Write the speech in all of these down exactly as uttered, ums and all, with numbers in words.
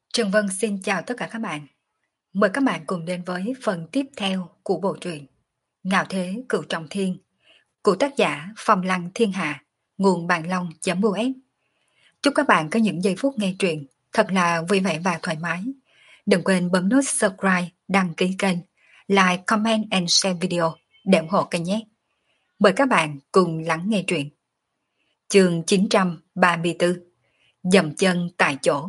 Trần Vân xin chào tất cả các bạn. Mời các bạn cùng đến với phần tiếp theo của bộ truyện Ngạo Thế Cửu Trọng Thiên của tác giả Phong Lăng Thiên Hạ, nguồn bàn long.us. Chúc các bạn có những giây phút nghe truyện thật là vui vẻ và thoải mái. Đừng quên bấm nút subscribe, đăng ký kênh, like, comment and share video để ủng hộ kênh nhé. Mời các bạn cùng lắng nghe truyện. Chương chín trăm ba mươi tư, Dậm chân tại chỗ.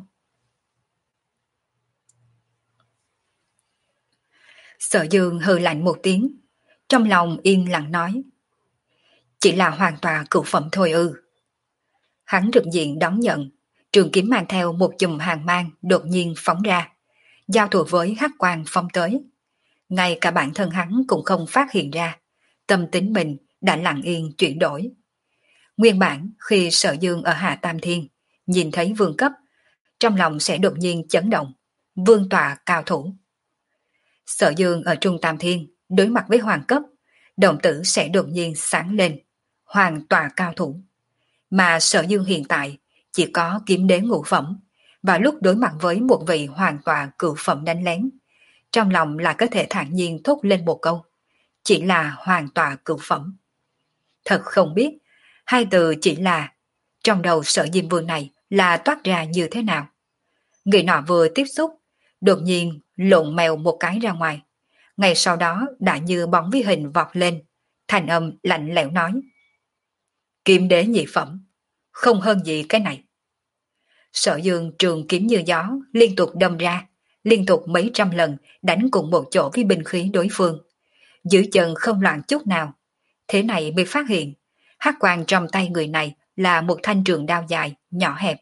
Sở Dương hừ lạnh một tiếng, trong lòng yên lặng nói: chỉ là hoàn toàn cửu phẩm thôi ư? Hắn trực diện đón nhận, trường kiếm mang theo một chùm hàng mang đột nhiên phóng ra, giao thủ với hắc quang phóng tới. Ngay cả bản thân hắn cũng không phát hiện ra, tâm tính mình đã lặng yên chuyển đổi. Nguyên bản khi Sở Dương ở Hạ Tam Thiên nhìn thấy vương cấp, trong lòng sẽ đột nhiên chấn động, vương tọa cao thủ. Sở Dương ở Trung Tam Thiên đối mặt với hoàng cấp, động tử sẽ đột nhiên sáng lên, hoàng tọa cao thủ. Mà Sở Dương hiện tại chỉ có kiếm đế ngũ phẩm, và lúc đối mặt với một vị hoàng tọa cửu phẩm đánh lén, trong lòng là có thể thản nhiên thốt lên một câu: chỉ là hoàng tọa cửu phẩm. Thật không biết hai từ chỉ là trong đầu Sở Diêm Vương này là toát ra như thế nào. Người nọ vừa tiếp xúc, đột nhiên lộn mèo một cái ra ngoài, ngay sau đó đã như bóng với hình vọt lên, thành âm lạnh lẽo nói: kiếm đế nhị phẩm, không hơn gì cái này. Sở Dương trường kiếm như gió liên tục đâm ra, liên tục mấy trăm lần đánh cùng một chỗ với binh khí đối phương, giữ chân không loạn chút nào. Thế này mới phát hiện hắc quang trong tay người này là một thanh trường đao dài nhỏ hẹp.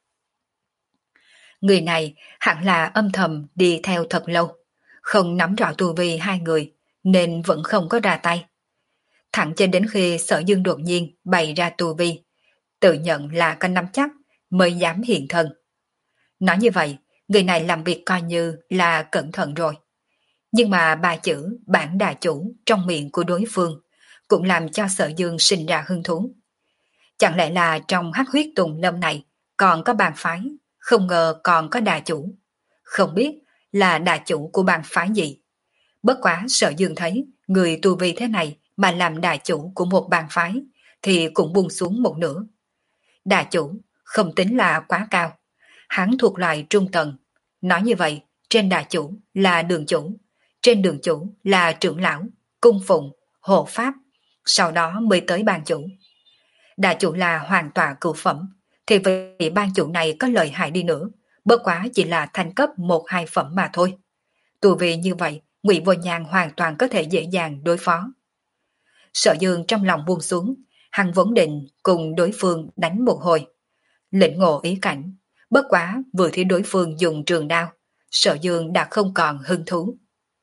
Người này hẳn là âm thầm đi theo thật lâu, không nắm rõ tu vi hai người nên vẫn không có ra tay. Thẳng cho đến khi Sở Dương đột nhiên bày ra tu vi, tự nhận là có nắm chắc mới dám hiện thân. Nói như vậy, người này làm việc coi như là cẩn thận rồi. Nhưng mà ba chữ bản đà chủ trong miệng của đối phương cũng làm cho Sở Dương sinh ra hứng thú. Chẳng lẽ là trong hắc huyết tùng lâm này còn có bang phái, không ngờ còn có đà chủ. Không biết là đà chủ của bang phái gì. Bất quá Sở Dương thấy người tu vi thế này mà làm đà chủ của một bang phái thì cũng buông xuống một nửa. Đà chủ không tính là quá cao, hắn thuộc loại trung tầng. Nói như vậy, trên đà chủ là đường chủ, trên đường chủ là trưởng lão, cung phụng, hộ pháp, sau đó mới tới ban chủ. Đà chủ là hoàn toàn cửu phẩm, thì vị ban chủ này có lợi hại đi nữa, bất quá chỉ là thành cấp một hai phẩm mà thôi. Tu vì như vậy, Ngụy Vô Nhàn hoàn toàn có thể dễ dàng đối phó. Sở Dương trong lòng buông xuống, hắn vốn định cùng đối phương đánh một hồi, lĩnh ngộ ý cảnh. Bất quá vừa thấy đối phương dùng trường đao, Sở Dương đã không còn hứng thú.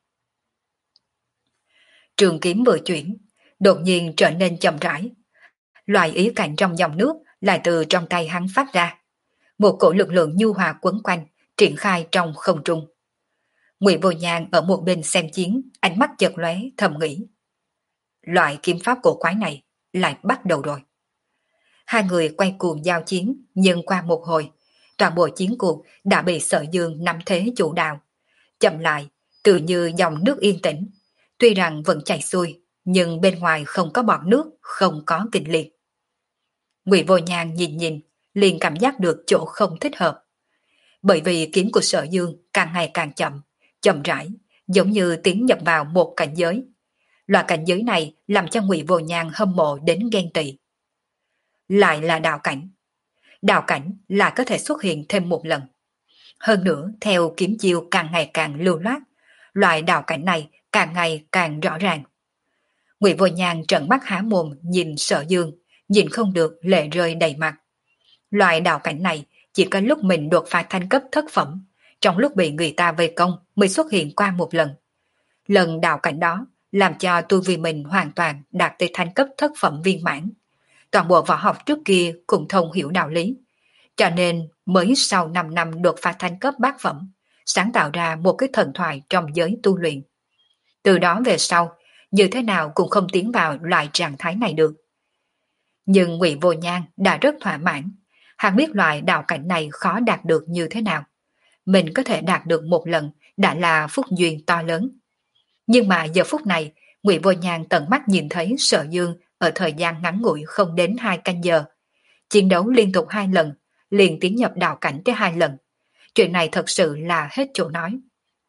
Trường kiếm vừa chuyển, đột nhiên trở nên chậm rãi. Loại ý cảnh trong dòng nước lại từ trong tay hắn phát ra. Một cổ lực lượng nhu hòa quấn quanh, triển khai trong không trung. Ngụy Vô Nhàn ở một bên xem chiến, ánh mắt chợt lóe thầm nghĩ: loại kiếm pháp cổ quái này lại bắt đầu rồi. Hai người quay cuồng giao chiến, nhưng qua một hồi, toàn bộ chiến cuộc đã bị Sở Dương nắm thế chủ đạo. Chậm lại, tự như dòng nước yên tĩnh. Tuy rằng vẫn chảy xuôi, nhưng bên ngoài không có bọt nước, không có kịch liệt. Ngụy Vô Nhàn nhìn nhìn, liền cảm giác được chỗ không thích hợp. Bởi vì kiếm của Sở Dương càng ngày càng chậm, chậm rãi, giống như tiến nhập vào một cảnh giới. Loại cảnh giới này làm cho Ngụy Vô Nhàn hâm mộ đến ghen tị. Lại là đạo cảnh. Đạo cảnh là có thể xuất hiện thêm một lần. Hơn nữa, theo kiếm chiêu càng ngày càng lưu loát, loại đạo cảnh này càng ngày càng rõ ràng. Ngụy Vô Nhàn trợn mắt há mồm nhìn Sở Dương, nhìn không được lệ rơi đầy mặt. Loại đạo cảnh này chỉ có lúc mình đột phá thành cấp thất phẩm, trong lúc bị người ta vây công mới xuất hiện qua một lần. Lần đạo cảnh đó làm cho tu vi mình hoàn toàn đạt tới thành cấp thất phẩm viên mãn. Toàn bộ võ học trước kia cũng thông hiểu đạo lý, cho nên mới sau năm năm đột phá thành cấp bát phẩm, sáng tạo ra một cái thần thoại trong giới tu luyện. Từ đó về sau, như thế nào cũng không tiến vào loại trạng thái này được. Nhưng Ngụy Vô Nhàn đã rất thỏa mãn, hắn biết loại đạo cảnh này khó đạt được như thế nào. mình có thể đạt được một lần đã là phúc duyên to lớn. Nhưng mà giờ phút này, Ngụy Vô Nhàn tận mắt nhìn thấy Sở Dương ở thời gian ngắn ngủi không đến hai canh giờ. Chiến đấu liên tục hai lần, liền tiến nhập đạo cảnh tới hai lần. Chuyện này thật sự là hết chỗ nói.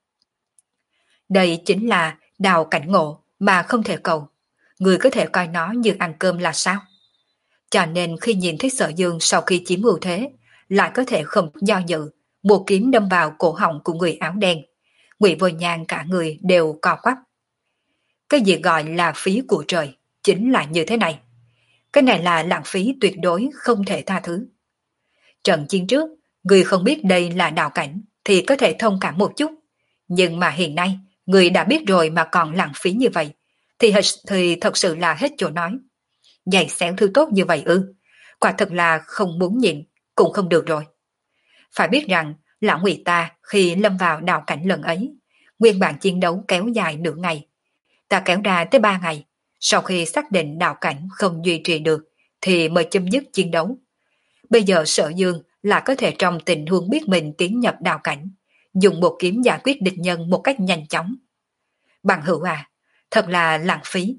Đây chính là đào cảnh ngộ mà không thể cầu. Người có thể coi nó như ăn cơm là sao? Cho nên khi nhìn thấy Sở Dương sau khi chiếm ưu thế, lại có thể không do dự, một kiếm đâm vào cổ họng của người áo đen. Ngụy Vô Nhàn cả người đều co quắp. Cái gì gọi là phí của trời, chính là như thế này. Cái này là lãng phí tuyệt đối không thể tha thứ. Trận chiến trước, người không biết đây là đạo cảnh thì có thể thông cảm một chút. Nhưng mà hiện nay, người đã biết rồi mà còn lãng phí như vậy, thì, thì thật sự là hết chỗ nói. Giày xéo thứ tốt như vậy ư, quả thật là không muốn nhịn, cũng không được rồi. Phải biết rằng, lão Ngụy ta khi lâm vào đạo cảnh lần ấy, nguyên bản chiến đấu kéo dài nửa ngày. Ta kéo ra tới ba ngày, sau khi xác định đạo cảnh không duy trì được, thì mới chấm dứt chiến đấu. Bây giờ Sở Dương là có thể trong tình huống biết mình tiến nhập đạo cảnh, dùng một kiếm giải quyết địch nhân một cách nhanh chóng. Bằng hữu à, thật là lãng phí.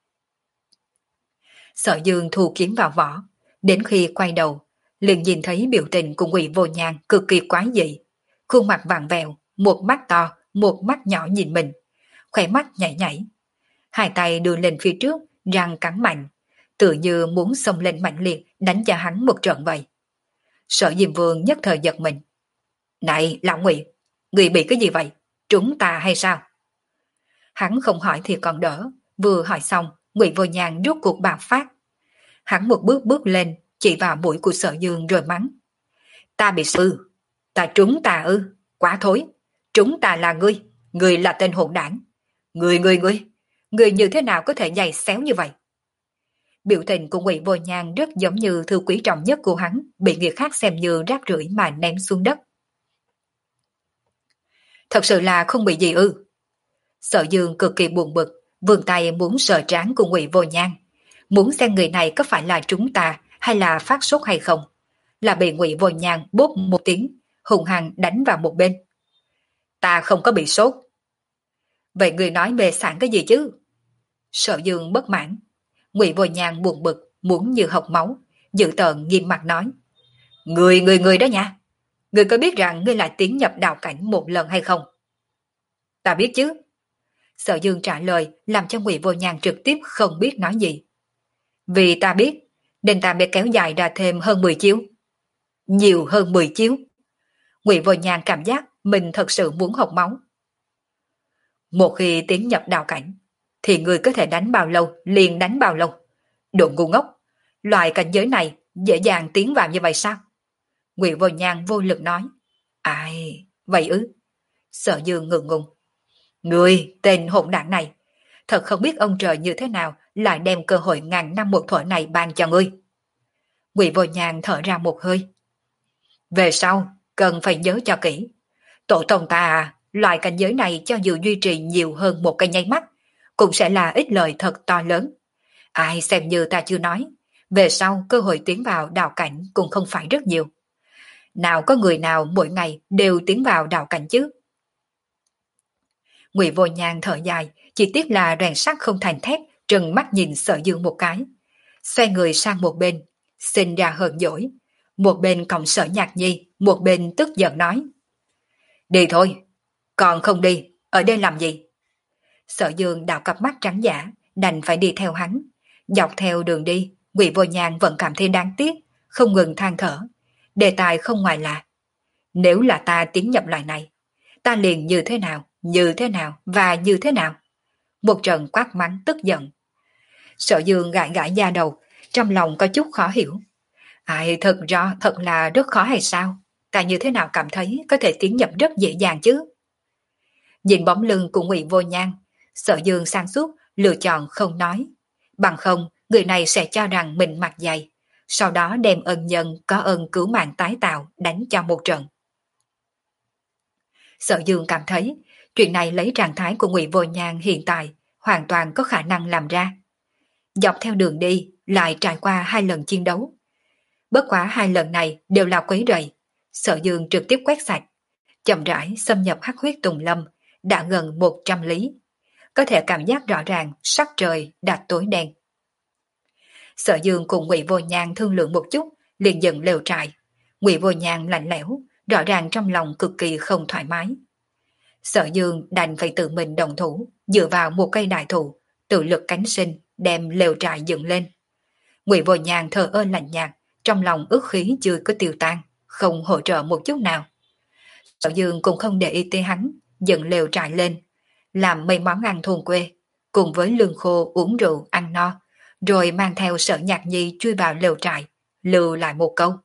Sở Dương thu kiếm vào vỏ, đến khi quay đầu, liền nhìn thấy biểu tình của Ngụy Vô Nhàn cực kỳ quái dị. Khuôn mặt vặn vẹo, một mắt to, một mắt nhỏ nhìn mình, khỏe mắt nhảy nhảy. Hai tay đưa lên phía trước, răng cắn mạnh, tự như muốn xông lên mạnh liệt đánh cho hắn một trận vậy. Sở Diêm Vương nhất thời giật mình. Này, lão Ngụy, người bị cái gì vậy? Trúng ta hay sao? Hắn không hỏi thì còn đỡ, vừa hỏi xong, Ngụy Vô Nhàn rút cuộc bạo phát. Hắn một bước bước lên, chỉ vào mũi của Sở Dương rồi mắng. Ta bị sư, ta trúng ta ư, quá thối, trúng ta là ngươi, ngươi là tên hỗn đảng. Ngươi ngươi ngươi, ngươi như thế nào có thể giày xéo như vậy? Biểu tình của Ngụy Vô Nhàn rất giống như thư quý trọng nhất của hắn bị người khác xem như rác rưởi mà ném xuống đất. Thật sự là không bị gì ư? Sở Dương cực kỳ buồn bực, vươn tay muốn sờ trán của Ngụy Vô Nhàn, muốn xem người này có phải là trúng ta hay là phát sốt hay không. Là bị Ngụy Vô Nhàn bốp một tiếng, hùng hăng đánh vào một bên. Ta không có bị sốt. Vậy người nói mê sảng cái gì chứ? Sở Dương bất mãn. Ngụy Vô Nhàn buồn bực, muốn như học máu, dự tợn nghiêm mặt nói. Người người người đó nha, người có biết rằng ngươi lại tiến nhập đạo cảnh một lần hay không? Ta biết chứ. Sở Dương trả lời làm cho Ngụy Vô Nhàn trực tiếp không biết nói gì. Vì ta biết, nên ta mới kéo dài ra thêm hơn mười chiếu. Nhiều hơn mười chiếu. Ngụy Vô Nhàn cảm giác mình thật sự muốn học máu. Một khi tiến nhập đạo cảnh, thì người có thể đánh bao lâu liền đánh bao lâu. Đồ ngu ngốc, loại cảnh giới này dễ dàng tiến vào như vậy sao? Ngụy Vô Nhàn vô lực nói. Ai, vậy ư? Sở Dương ngượng ngùng. Người, tên hỗn đảng này, thật không biết ông trời như thế nào lại đem cơ hội ngàn năm một thuở này ban cho ngươi. Ngụy Vô Nhàn thở ra một hơi. Về sau, cần phải nhớ cho kỹ. Tổ tông ta à, loại cảnh giới này cho dù duy trì nhiều hơn một cái nháy mắt, cũng sẽ là ích lợi thật to lớn. Ai xem như ta chưa nói, về sau cơ hội tiến vào đạo cảnh cũng không phải rất nhiều. Nào có người nào mỗi ngày đều tiến vào đạo cảnh chứ? Ngụy Vô Nhàn thở dài, chỉ tiếc là rèn sắt không thành thép, trừng mắt nhìn Sở Dương một cái. Xoay người sang một bên, sinh ra hờn dỗi. Một bên còng Sở Nhạc Nhi, một bên tức giận nói. Đi thôi, còn không đi, ở đây làm gì? Sở Dương đảo cặp mắt trắng giả, đành phải đi theo hắn. Dọc theo đường đi, Ngụy Vô Nhàn vẫn cảm thấy đáng tiếc, không ngừng than thở. Đề tài không ngoài là, nếu là ta tiến nhập loại này, ta liền như thế nào, như thế nào và như thế nào. Một trận quát mắng tức giận. Sở Dương gãi gãi da đầu, trong lòng có chút khó hiểu. Ai thật ra thật là rất khó hay sao? Ta như thế nào cảm thấy có thể tiến nhập rất dễ dàng chứ? Nhìn bóng lưng của Ngụy Vô Nhan, Sở Dương sáng suốt lựa chọn không nói. Bằng không, người này sẽ cho rằng mình mặt dày, sau đó đem ân nhân có ơn cứu mạng tái tạo đánh cho một trận. Sở Dương cảm thấy chuyện này lấy trạng thái của Ngụy Vô Nhan hiện tại hoàn toàn có khả năng làm ra. Dọc theo đường đi lại trải qua hai lần chiến đấu. Bất quá hai lần này đều là quấy rầy, Sở Dương trực tiếp quét sạch. chậm rãi xâm nhập hắc huyết tùng lâm, đã gần một trăm lý. Có thể cảm giác rõ ràng sắc trời đã tối đen. Sở Dương cùng Ngụy Vô Nhan thương lượng một chút, liền dựng lều trại. Ngụy Vô Nhan lạnh lẽo, rõ ràng trong lòng cực kỳ không thoải mái. Sở Dương đành phải tự mình đồng thủ, dựa vào một cây đại thụ, tự lực cánh sinh, đem lều trại dựng lên. Ngụy Vô Nhan thờ ơ lạnh nhạt, trong lòng ức khí chưa có tiêu tan, không hỗ trợ một chút nào. Sở Dương cũng không để ý tới hắn, dựng lều trại lên, làm mấy món ăn thôn quê, cùng với lương khô uống rượu ăn no, rồi mang theo Sở Nhạc Nhi chui vào lều trại, lưu lại một câu.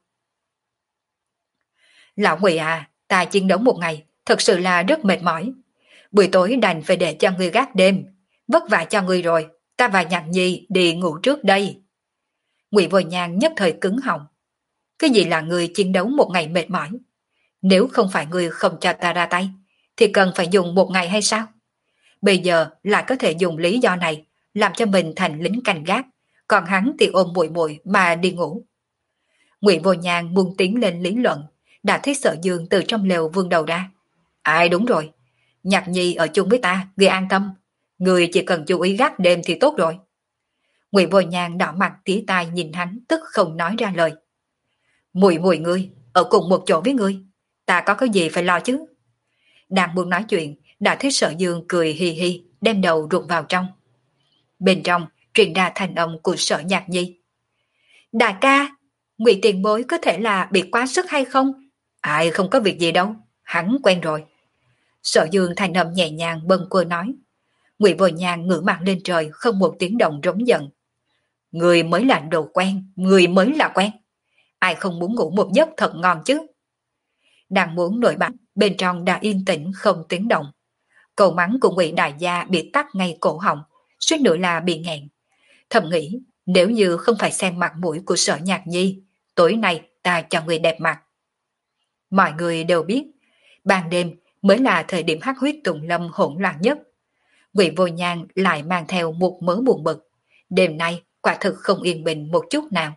Lão Ngụy à, ta chiến đấu một ngày, thật sự là rất mệt mỏi. Buổi tối đành phải để cho ngươi gác đêm, vất vả cho ngươi rồi, ta và Nhạc Nhi đi ngủ trước đây. Ngụy Vô Nhan nhất thời cứng họng. Cái gì là người chiến đấu một ngày mệt mỏi? Nếu không phải ngươi không cho ta ra tay, thì cần phải dùng một ngày hay sao? Bây giờ lại có thể dùng lý do này làm cho mình thành lính canh gác, còn hắn thì ôm bụi bụi mà đi ngủ. Ngụy Vô Nhan muốn tiến lên lý luận, đã thấy Sở Dương từ trong lều vươn đầu ra. Ai đúng rồi, Nhạc Nhi ở chung với ta, ngươi an tâm, ngươi chỉ cần chú ý gác đêm thì tốt rồi. Ngụy Vô Nhan đỏ mặt tía tai nhìn hắn, tức không nói ra lời. Mùi mùi ngươi, ở cùng một chỗ với ngươi, ta có cái gì phải lo chứ? Đang muốn nói chuyện, đã thấy Sở Dương cười hi hi, đem đầu rụt vào trong. Bên trong truyền ra thanh âm của Sở Nhạc Nhi. Đại ca, Ngụy tiền bối có thể là bị quá sức hay không? Ai không có việc gì đâu, hắn quen rồi. Sở Dương thanh âm nhẹ nhàng bâng quơ nói. Ngụy Vô Nhan ngửa mặt lên trời, không một tiếng động rống giận. Người mới là đồ quen, người mới là quen. Ai không muốn ngủ một giấc thật ngon chứ? Đang muốn nổi bắn, bên trong đã yên tĩnh không tiếng động. Câu mắng của Ngụy đại gia bị tắt ngay cổ họng, suýt nữa là bị nghẹn. Thầm nghĩ, nếu như không phải xem mặt mũi của Sở Nhạc Nhi, tối nay ta cho người đẹp mặt. Mọi người đều biết, ban đêm mới là thời điểm hắc huyết tùng lâm hỗn loạn nhất. Ngụy Vô Nhan lại mang theo một mớ buồn bực. Đêm nay quả thực không yên bình một chút nào.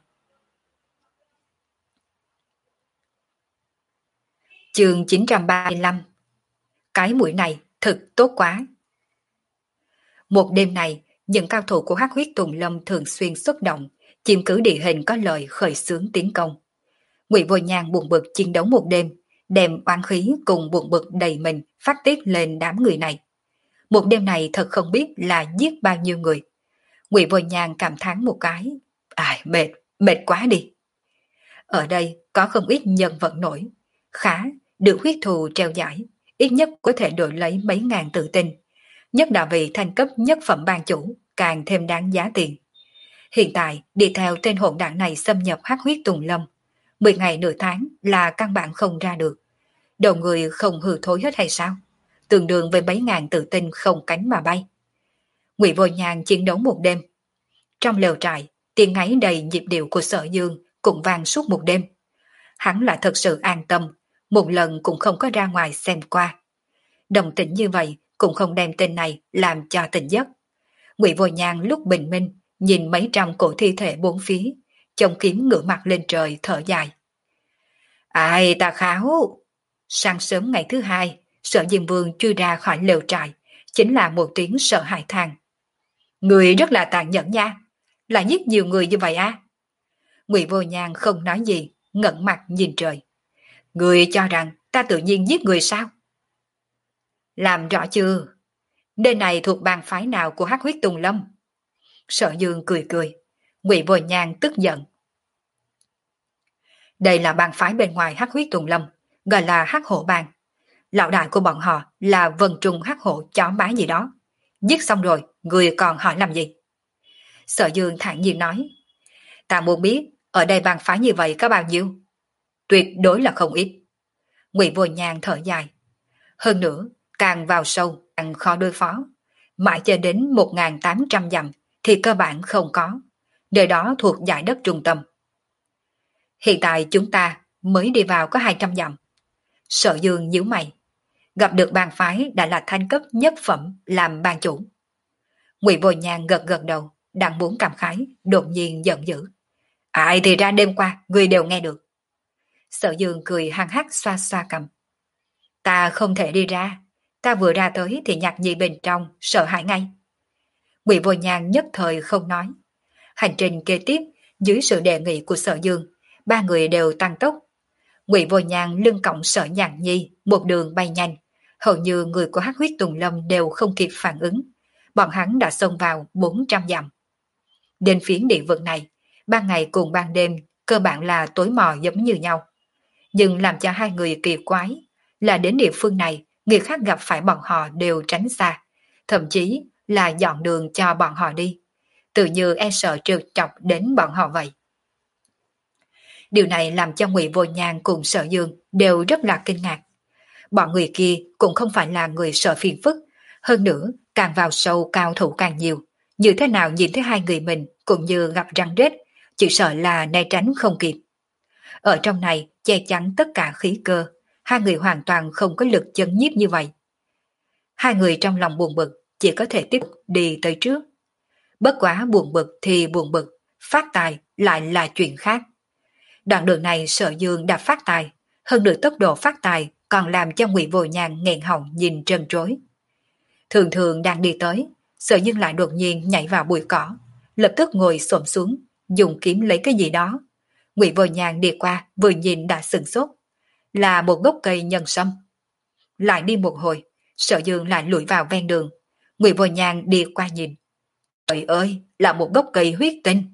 Chương chín trăm ba mươi lăm. Cái mũi này thật tốt quá. Một đêm này, những cao thủ của hắc huyết tùng lâm thường xuyên xuất động, chiếm cứ địa hình có lợi khởi xướng tiến công. Ngụy Vô Nhan buồn bực chiến đấu một đêm, đem oán khí cùng buồn bực đầy mình phát tiết lên đám người này. Một đêm này thật không biết là giết bao nhiêu người. Ngụy Vô Nhan cảm thán một cái. Ai, mệt, mệt quá đi. Ở đây có không ít nhân vật nổi. Khá, được huyết thù treo giải, ít nhất có thể đổi lấy mấy ngàn tự tin. Nhất là vì thành cấp nhất phẩm ban chủ, càng thêm đáng giá tiền. Hiện tại, đi theo tên hỗn đảng này xâm nhập hắc huyết tùng lâm. Mười ngày nửa tháng là căn bản không ra được. Đầu người không hư thối hết hay sao? Tương đương với mấy ngàn tự tin không cánh mà bay. Ngụy Vô Nhan chiến đấu một đêm. Trong lều trại, tiếng ngáy đầy nhịp điệu của Sở Dương cũng vang suốt một đêm. Hắn là thật sự an tâm, một lần cũng không có ra ngoài xem qua. Đồng tĩnh như vậy cũng không đem tên này làm cho tỉnh giấc. Ngụy Vô Nhan lúc bình minh nhìn mấy trăm cổ thi thể bốn phía, chồng kiếm ngửa mặt lên trời thở dài. Ai ta kháo! Sáng sớm ngày thứ hai, Sở Diêm Vương chui ra khỏi lều trại, chính là một tiếng sợ hãi than. Người rất là tàn nhẫn nha, là giết nhiều người như vậy à? Ngụy Vô Nhan không nói gì, ngẩng mặt nhìn trời. Người cho rằng ta tự nhiên giết người sao? Làm rõ chưa? Nơi này thuộc bang phái nào của hắc huyết tùng lâm? Sở Dương cười cười. Ngụy Vô Nhan tức giận. Đây là bang phái bên ngoài hắc huyết tùng lâm, gọi là hắc hổ bang. Lão đại của bọn họ là vân trùng hắc hổ chó má gì đó. Giết xong rồi, người còn hỏi làm gì? Sở Dương thản nhiên nói. Ta muốn biết, ở đây bang phái như vậy có bao nhiêu? Tuyệt đối là không ít. Ngụy Vô Nhan thở dài. Hơn nữa, càng vào sâu, càng khó đối phó. Mãi cho đến một nghìn tám trăm dặm thì cơ bản không có. Nơi đó thuộc dải đất trung tâm. Hiện tại chúng ta mới đi vào có hai trăm dặm. Sở Dương nhíu mày. Gặp được bang phái đã là thanh cấp nhất phẩm làm bang chủ. Ngụy Vô Nhan gật gật đầu, đang muốn cảm khái, đột nhiên giận dữ. Ai thì ra đêm qua, người đều nghe được. Sở Dương cười hăng hắc xoa xoa cầm. Ta không thể đi ra, ta vừa ra tới thì Nhạc Nhi bên trong sợ hãi ngay. Ngụy Vô Nhan nhất thời không nói. Hành trình kế tiếp, dưới sự đề nghị của Sở Dương, ba người đều tăng tốc. Ngụy Vô Nhan lưng cõng Sở Nhạc Nhi, một đường bay nhanh, hầu như người của Hắc Huyết Tùng Lâm đều không kịp phản ứng. Bọn hắn đã xông vào bốn trăm dặm. Đến phiến địa vực này, ban ngày cùng ban đêm cơ bản là tối mò giống như nhau. Nhưng làm cho hai người kỳ quái là đến địa phương này, người khác gặp phải bọn họ đều tránh xa, thậm chí là dọn đường cho bọn họ đi, tự như e sợ trượt chọc đến bọn họ vậy. Điều này làm cho Ngụy Vô Nhan cùng Sở Dương đều rất là kinh ngạc. Bọn người kia cũng không phải là người sợ phiền phức, hơn nữa càng vào sâu cao thủ càng nhiều, như thế nào nhìn thấy hai người mình cũng như gặp răng rết, chỉ sợ là né tránh không kịp. Ở trong này che chắn tất cả khí cơ, hai người hoàn toàn không có lực chấn nhiếp như vậy. Hai người trong lòng buồn bực, chỉ có thể tiếp tục đi tới trước. Bất quá buồn bực thì buồn bực, phát tài lại là chuyện khác. Đoạn đường này Sở Dương đã phát tài, hơn nữa tốc độ phát tài còn làm cho Ngụy Vô Nhan nghẹn họng nhìn trân trối. Thường thường đang đi tới, Sở Dương lại đột nhiên nhảy vào bụi cỏ, lập tức ngồi xổm xuống, dùng kiếm lấy cái gì đó. Ngụy Vô Nhan đi qua vừa nhìn đã sửng sốt, là một gốc cây nhân sâm. Lại đi một hồi, Sở Dương lại lùi vào ven đường. Ngụy Vô Nhan đi qua nhìn. Trời ơi, là một gốc cây huyết tinh.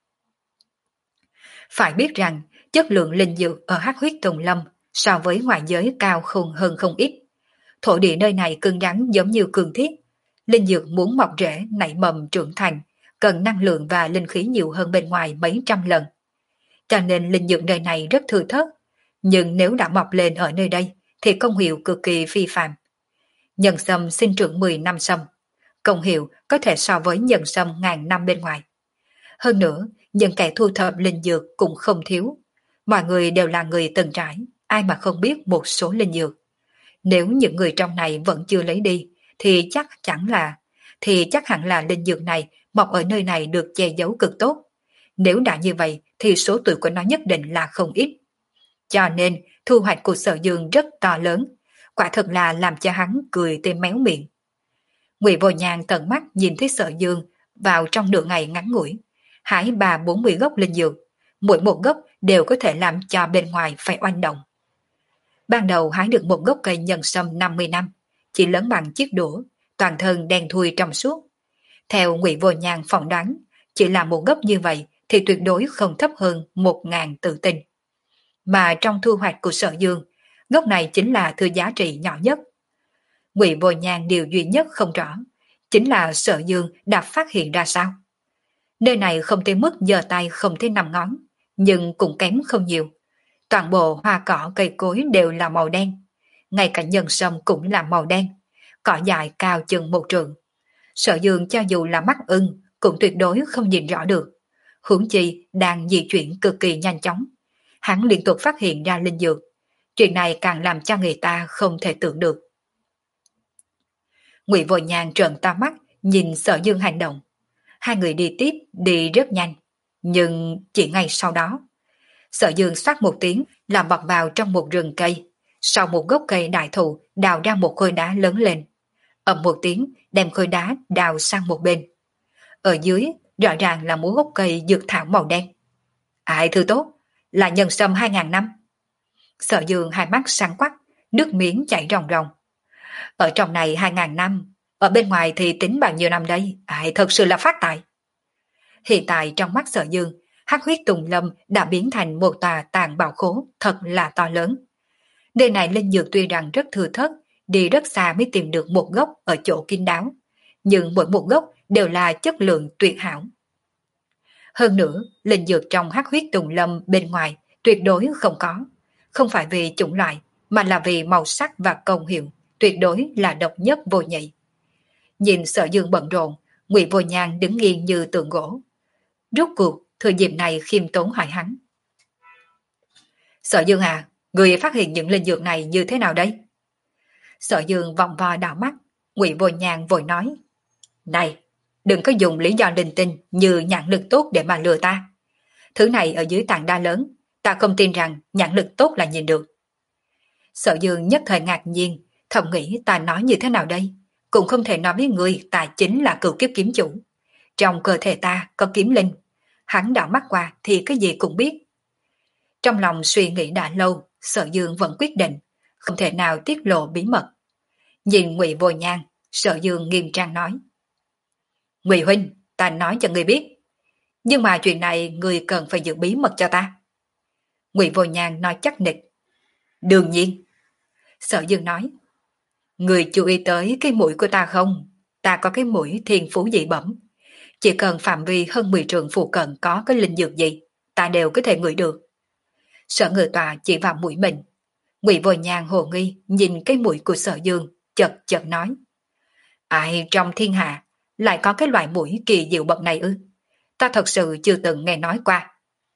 Phải biết rằng, chất lượng linh dược ở Hắc Huyết Tùng Lâm so với ngoại giới cao không hơn không ít. Thổ địa nơi này cứng rắn giống như cương thiết. Linh dược muốn mọc rễ, nảy mầm trưởng thành, cần năng lượng và linh khí nhiều hơn bên ngoài mấy trăm lần. Cho nên linh dược nơi này rất thừa thớt. Nhưng nếu đã mọc lên ở nơi đây, thì công hiệu cực kỳ phi phàm. Nhân sâm sinh trưởng mười năm sâm. Công hiệu có thể so với nhân sâm ngàn năm bên ngoài. Hơn nữa, những kẻ thu thập linh dược cũng không thiếu. Mọi người đều là người từng trải, ai mà không biết một số linh dược. Nếu những người trong này vẫn chưa lấy đi, thì chắc chẳng là, thì chắc hẳn là linh dược này mọc ở nơi này được che giấu cực tốt. Nếu đã như vậy, thì số tuổi của nó nhất định là không ít. Cho nên, thu hoạch của Sở Dương rất to lớn, quả thật là làm cho hắn cười tới méo miệng. Ngụy Vô Nhan tận mắt nhìn thấy Sở Dương vào trong nửa ngày ngắn ngủi, hái ba bốn mươi gốc linh dược, mỗi một gốc đều có thể làm cho bên ngoài phải oanh động. Ban đầu hái được một gốc cây nhân sâm năm mươi năm, chỉ lớn bằng chiếc đũa, toàn thân đen thui trong suốt. Theo Ngụy Vô Nhan phỏng đoán, chỉ là một gốc như vậy thì tuyệt đối không thấp hơn một ngàn tự tinh. Mà trong thu hoạch của Sở Dương, gốc này chính là thứ giá trị nhỏ nhất. Ngụy Vô Nhan điều duy nhất không rõ, chính là Sở Dương đã phát hiện ra sao. Nơi này không tới mức giơ tay không thấy năm ngón, nhưng cũng kém không nhiều. Toàn bộ hoa cỏ cây cối đều là màu đen, ngay cả nhân sâm cũng là màu đen, cỏ dại cao chừng một trượng. Sở Dương cho dù là mắt ưng cũng tuyệt đối không nhìn rõ được, huống chi đang di chuyển cực kỳ nhanh chóng. Hắn liên tục phát hiện ra linh dược, chuyện này càng làm cho người ta không thể tưởng được. Ngụy Vô Nhan trợn to mắt nhìn Sở Dương hành động. Hai người đi tiếp đi rất nhanh, nhưng chỉ ngay sau đó, Sở Dương xoát một tiếng là bật vào trong một rừng cây, sau một gốc cây đại thụ đào ra một khối đá lớn lên, ầm một tiếng đem khối đá đào sang một bên. Ở dưới rõ ràng là một gốc cây dược thảo màu đen. Ai thư tốt, là nhân sâm hai ngàn năm. Sở Dương hai mắt sáng quắc, nước miếng chảy ròng ròng. Ở trong này hai ngàn năm, ở bên ngoài thì tính bao nhiêu năm đây, ai thật sự là phát tài. Hiện tại trong mắt Sở Dương, Hắc Huyết Tùng Lâm đã biến thành một tòa tàng bảo khố thật là to lớn. Nơi này linh dược tuy rằng rất thừa thớt, đi rất xa mới tìm được một gốc ở chỗ kín đáo, nhưng mỗi một gốc đều là chất lượng tuyệt hảo. Hơn nữa, linh dược trong Hắc Huyết Tùng Lâm bên ngoài tuyệt đối không có, không phải vì chủng loại, mà là vì màu sắc và công hiệu, tuyệt đối là độc nhất vô nhị. Nhìn Sở Dương bận rộn, Ngụy Vô Nhan đứng nghiêng như tượng gỗ. Rốt cuộc, thời điểm này khiêm tốn hỏi hắn. Sở Dương à, người phát hiện những linh dược này như thế nào đấy? Sở Dương vòng vo đảo mắt, Ngụy Vô Nhan vội nói. Này, đừng có dùng lý do linh tinh như nhãn lực tốt để mà lừa ta. Thứ này ở dưới tảng đá lớn, ta không tin rằng nhãn lực tốt là nhìn được. Sở Dương nhất thời ngạc nhiên, thầm nghĩ ta nói như thế nào đây? Cũng không thể nói với người ta chính là cựu kiếp kiếm chủ. Trong cơ thể ta có kiếm linh. Hắn đảo mắt qua thì cái gì cũng biết. Trong lòng suy nghĩ đã lâu, Sở Dương vẫn quyết định, không thể nào tiết lộ bí mật. Nhìn Ngụy Vô Nhan, Sở Dương nghiêm trang nói. Ngụy huynh, ta nói cho ngươi biết. Nhưng mà chuyện này ngươi cần phải giữ bí mật cho ta. Ngụy Vô Nhan nói chắc nịch. Đương nhiên. Sở Dương nói. Ngươi chú ý tới cái mũi của ta không? Ta có cái mũi thiên phú dị bẩm. Chỉ cần phạm vi hơn mười trượng phụ cận có cái linh dược gì, ta đều có thể ngửi được. Sở Ngự Tọa chỉ vào mũi mình. Ngụy Vô Nhan hồ nghi nhìn cái mũi của Sở Dương, chợt chợt nói. Ai trong thiên hạ lại có cái loại mũi kỳ diệu bậc này ư? Ta thật sự chưa từng nghe nói qua.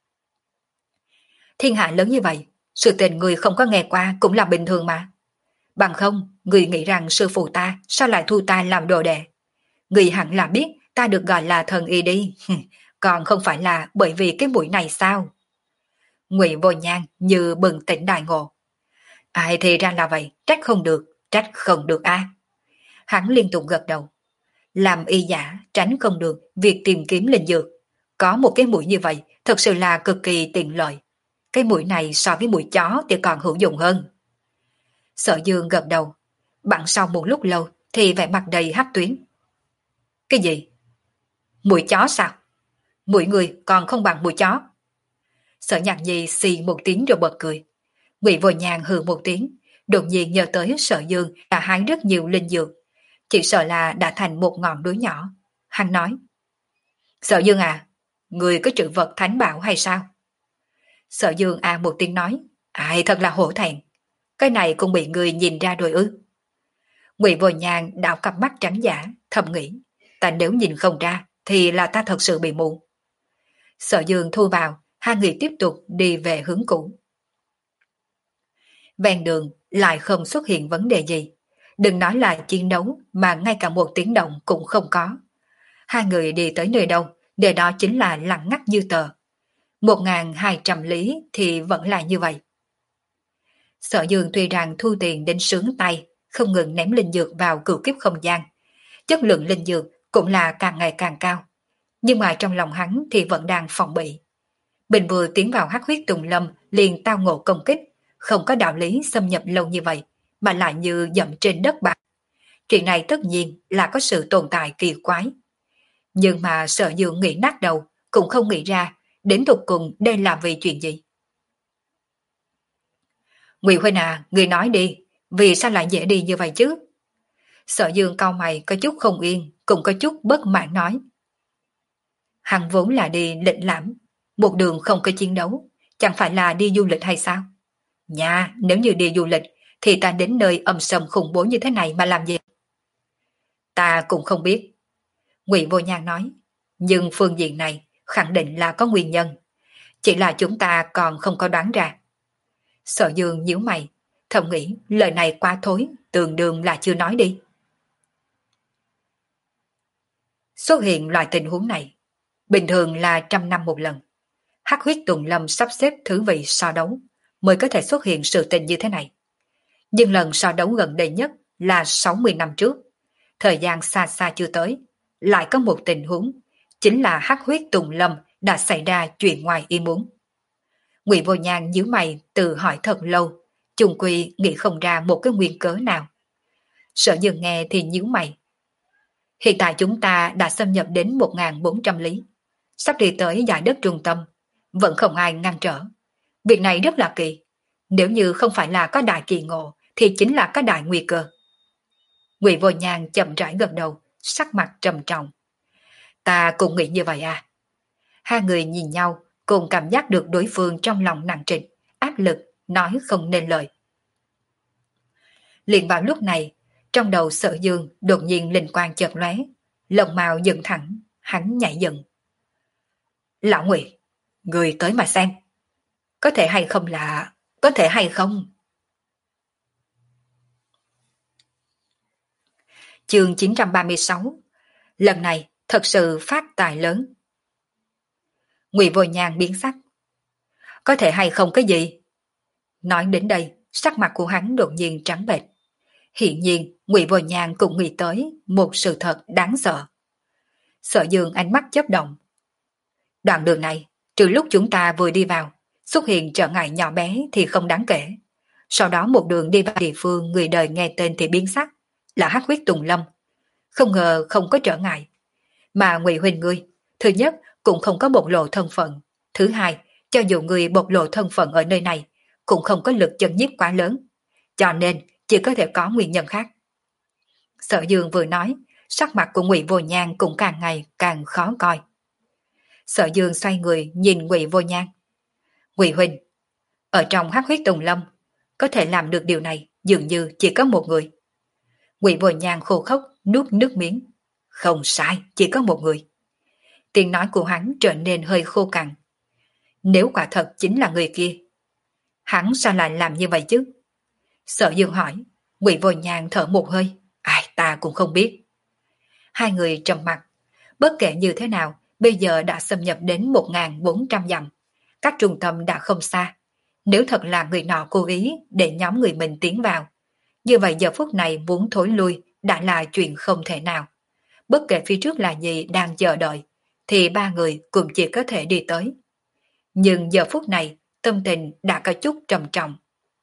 Thiên hạ lớn như vậy, sự tình người không có nghe qua cũng là bình thường mà. Bằng không, người nghĩ rằng sư phụ ta sao lại thu ta làm đồ đệ? Người hẳn là biết ta được gọi là thần y đi, còn không phải là bởi vì cái mũi này sao? Ngụy Vô Nhan như bừng tỉnh đại ngộ. Ai thì ra là vậy, trách không được, trách không được a. Hắn liên tục gật đầu. Làm y giả tránh không được việc tìm kiếm linh dược. Có một cái mũi như vậy thật sự là cực kỳ tiện lợi. Cái mũi này so với mũi chó thì còn hữu dụng hơn. Sở Dương gật đầu. Bạn sau một lúc lâu thì vẻ mặt đầy hắc tuyến. Cái gì? Mũi chó sao? Mũi người còn không bằng mũi chó. Sở Nhạc Nhi xì một tiếng rồi bật cười. Ngụy Vô Nhan hừ một tiếng, đột nhiên nhớ tới Sở Dương đã hái rất nhiều linh dược. Chỉ sợ là đã thành một ngọn núi nhỏ. Hắn nói. Sở Dương à, người có trữ vật thánh bảo hay sao? Sở Dương à một tiếng nói. Ai thật là hổ thẹn. Cái này cũng bị người nhìn ra rồi ư? Ngụy Vô Nhan đảo cặp mắt trắng giả, thầm nghĩ. Ta nếu nhìn không ra thì là ta thật sự bị mù. Sở Dương thu vào, hai người tiếp tục đi về hướng cũ. Ven đường lại không xuất hiện vấn đề gì. Đừng nói là chiến đấu mà ngay cả một tiếng động cũng không có. Hai người đi tới nơi đâu, nơi đó chính là lặng ngắt như tờ. Một ngàn hai trăm lý thì vẫn là như vậy. Sở Dương tuy rằng thu tiền đến sướng tay, không ngừng ném linh dược vào cửu kiếp không gian. Chất lượng linh dược cũng là càng ngày càng cao. Nhưng mà trong lòng hắn thì vẫn đang phòng bị. Bình vừa tiến vào hắc huyết tùng lâm liền tao ngộ công kích, không có đạo lý xâm nhập lâu như vậy, mà lại như dậm trên đất bạc. Chuyện này tất nhiên là có sự tồn tại kỳ quái. Nhưng mà Sở Dương nghĩ nát đầu, cũng không nghĩ ra đến tục cùng đây là vì chuyện gì. Ngụy huynh à, người nói đi, vì sao lại dễ đi như vậy chứ? Sở Dương cau mày có chút không yên, cũng có chút bất mãn nói. Hắn vốn là đi lịch lãm, một đường không có chiến đấu, chẳng phải là đi du lịch hay sao? Nhà, nếu như đi du lịch, thì ta đến nơi âm sầm khủng bố như thế này mà làm gì? Ta cũng không biết. Ngụy Vô Nhan nói, nhưng phương diện này khẳng định là có nguyên nhân. Chỉ là chúng ta còn không có đoán ra. Sở Dương nhíu mày, thầm nghĩ lời này quá thối, tường đường là chưa nói đi. Xuất hiện loại tình huống này, bình thường là trăm năm một lần. Hắc huyết Tùng Lâm sắp xếp thứ vị so đấu mới có thể xuất hiện sự tình như thế này. Nhưng lần so đấu gần đây nhất là sáu mươi năm trước. Thời gian xa xa chưa tới, lại có một tình huống, chính là hắc huyết Tùng Lâm đã xảy ra chuyện ngoài ý muốn. Ngụy Vô Nhan nhíu mày tự hỏi thật lâu, chung quy nghĩ không ra một cái nguyên cớ nào. Sở Dương nghe thì nhíu mày. Hiện tại chúng ta đã xâm nhập đến một nghìn bốn trăm lý, sắp đi tới dải đất trung tâm, vẫn không ai ngăn trở. Việc này rất là kỳ, nếu như không phải là có đại kỳ ngộ thì chính là có đại nguy cơ. Ngụy Vô Nhan chậm rãi gật đầu, sắc mặt trầm trọng. Ta cũng nghĩ như vậy à? Hai người nhìn nhau, cùng cảm giác được đối phương trong lòng nặng trịch, áp lực, nói không nên lời. Liền vào lúc này, trong đầu Sở Dương đột nhiên linh quang chợt lóe, lồng mào dựng thẳng, hắn nhảy dựng. Lão Ngụy, người tới mà xem. Có thể hay không là... Có thể hay không? Chương chín trăm ba mươi sáu. Lần này thật sự phát tài lớn. Ngụy Vô Nhan biến sắc. Có thể hay không cái gì? Nói đến đây, Sắc mặt của hắn đột nhiên trắng bệch. Hiện nhiên, Ngụy Vô Nhàn cũng nghĩ tới một sự thật đáng sợ. Sở Dương ánh mắt chớp động. Đoạn đường này, trừ lúc chúng ta vừa đi vào, xuất hiện trở ngại nhỏ bé thì không đáng kể. Sau đó một đường đi vào địa phương người đời nghe tên thì biến sắc, là Hắc Huyết Tùng Lâm. Không ngờ không có trở ngại. Mà Ngụy huynh ngươi, thứ nhất cũng không có bộc lộ thân phận. Thứ hai, cho dù người bộc lộ thân phận ở nơi này, cũng không có lực chân nhiếp quá lớn. Cho nên, chỉ có thể có nguyên nhân khác. Sở Dương vừa nói, sắc mặt của Ngụy Vô Nhan cũng càng ngày càng khó coi. Sở Dương xoay người nhìn Ngụy Vô Nhan. Ngụy huynh, ở trong Hắc Huyết Tùng Lâm, có thể làm được điều này dường như chỉ có một người. Ngụy Vô Nhan khô khốc nuốt nước miếng. Không sai, chỉ có một người. Tiếng nói của hắn trở nên hơi khô cằn. Nếu quả thật chính là người kia, hắn sao lại làm như vậy chứ? Sở Dương hỏi. Ngụy Vô Nhan thở một hơi. Ai ta cũng không biết. Hai người trầm mặt. Bất kể như thế nào, bây giờ đã xâm nhập đến một nghìn bốn trăm dặm. Cách trung tâm đã không xa. Nếu thật là người nọ cố ý để nhóm người mình tiến vào, như vậy giờ phút này muốn thối lui đã là chuyện không thể nào. Bất kể phía trước là gì đang chờ đợi, thì ba người cũng chỉ có thể đi tới. Nhưng giờ phút này, tâm tình đã có chút trầm trọng.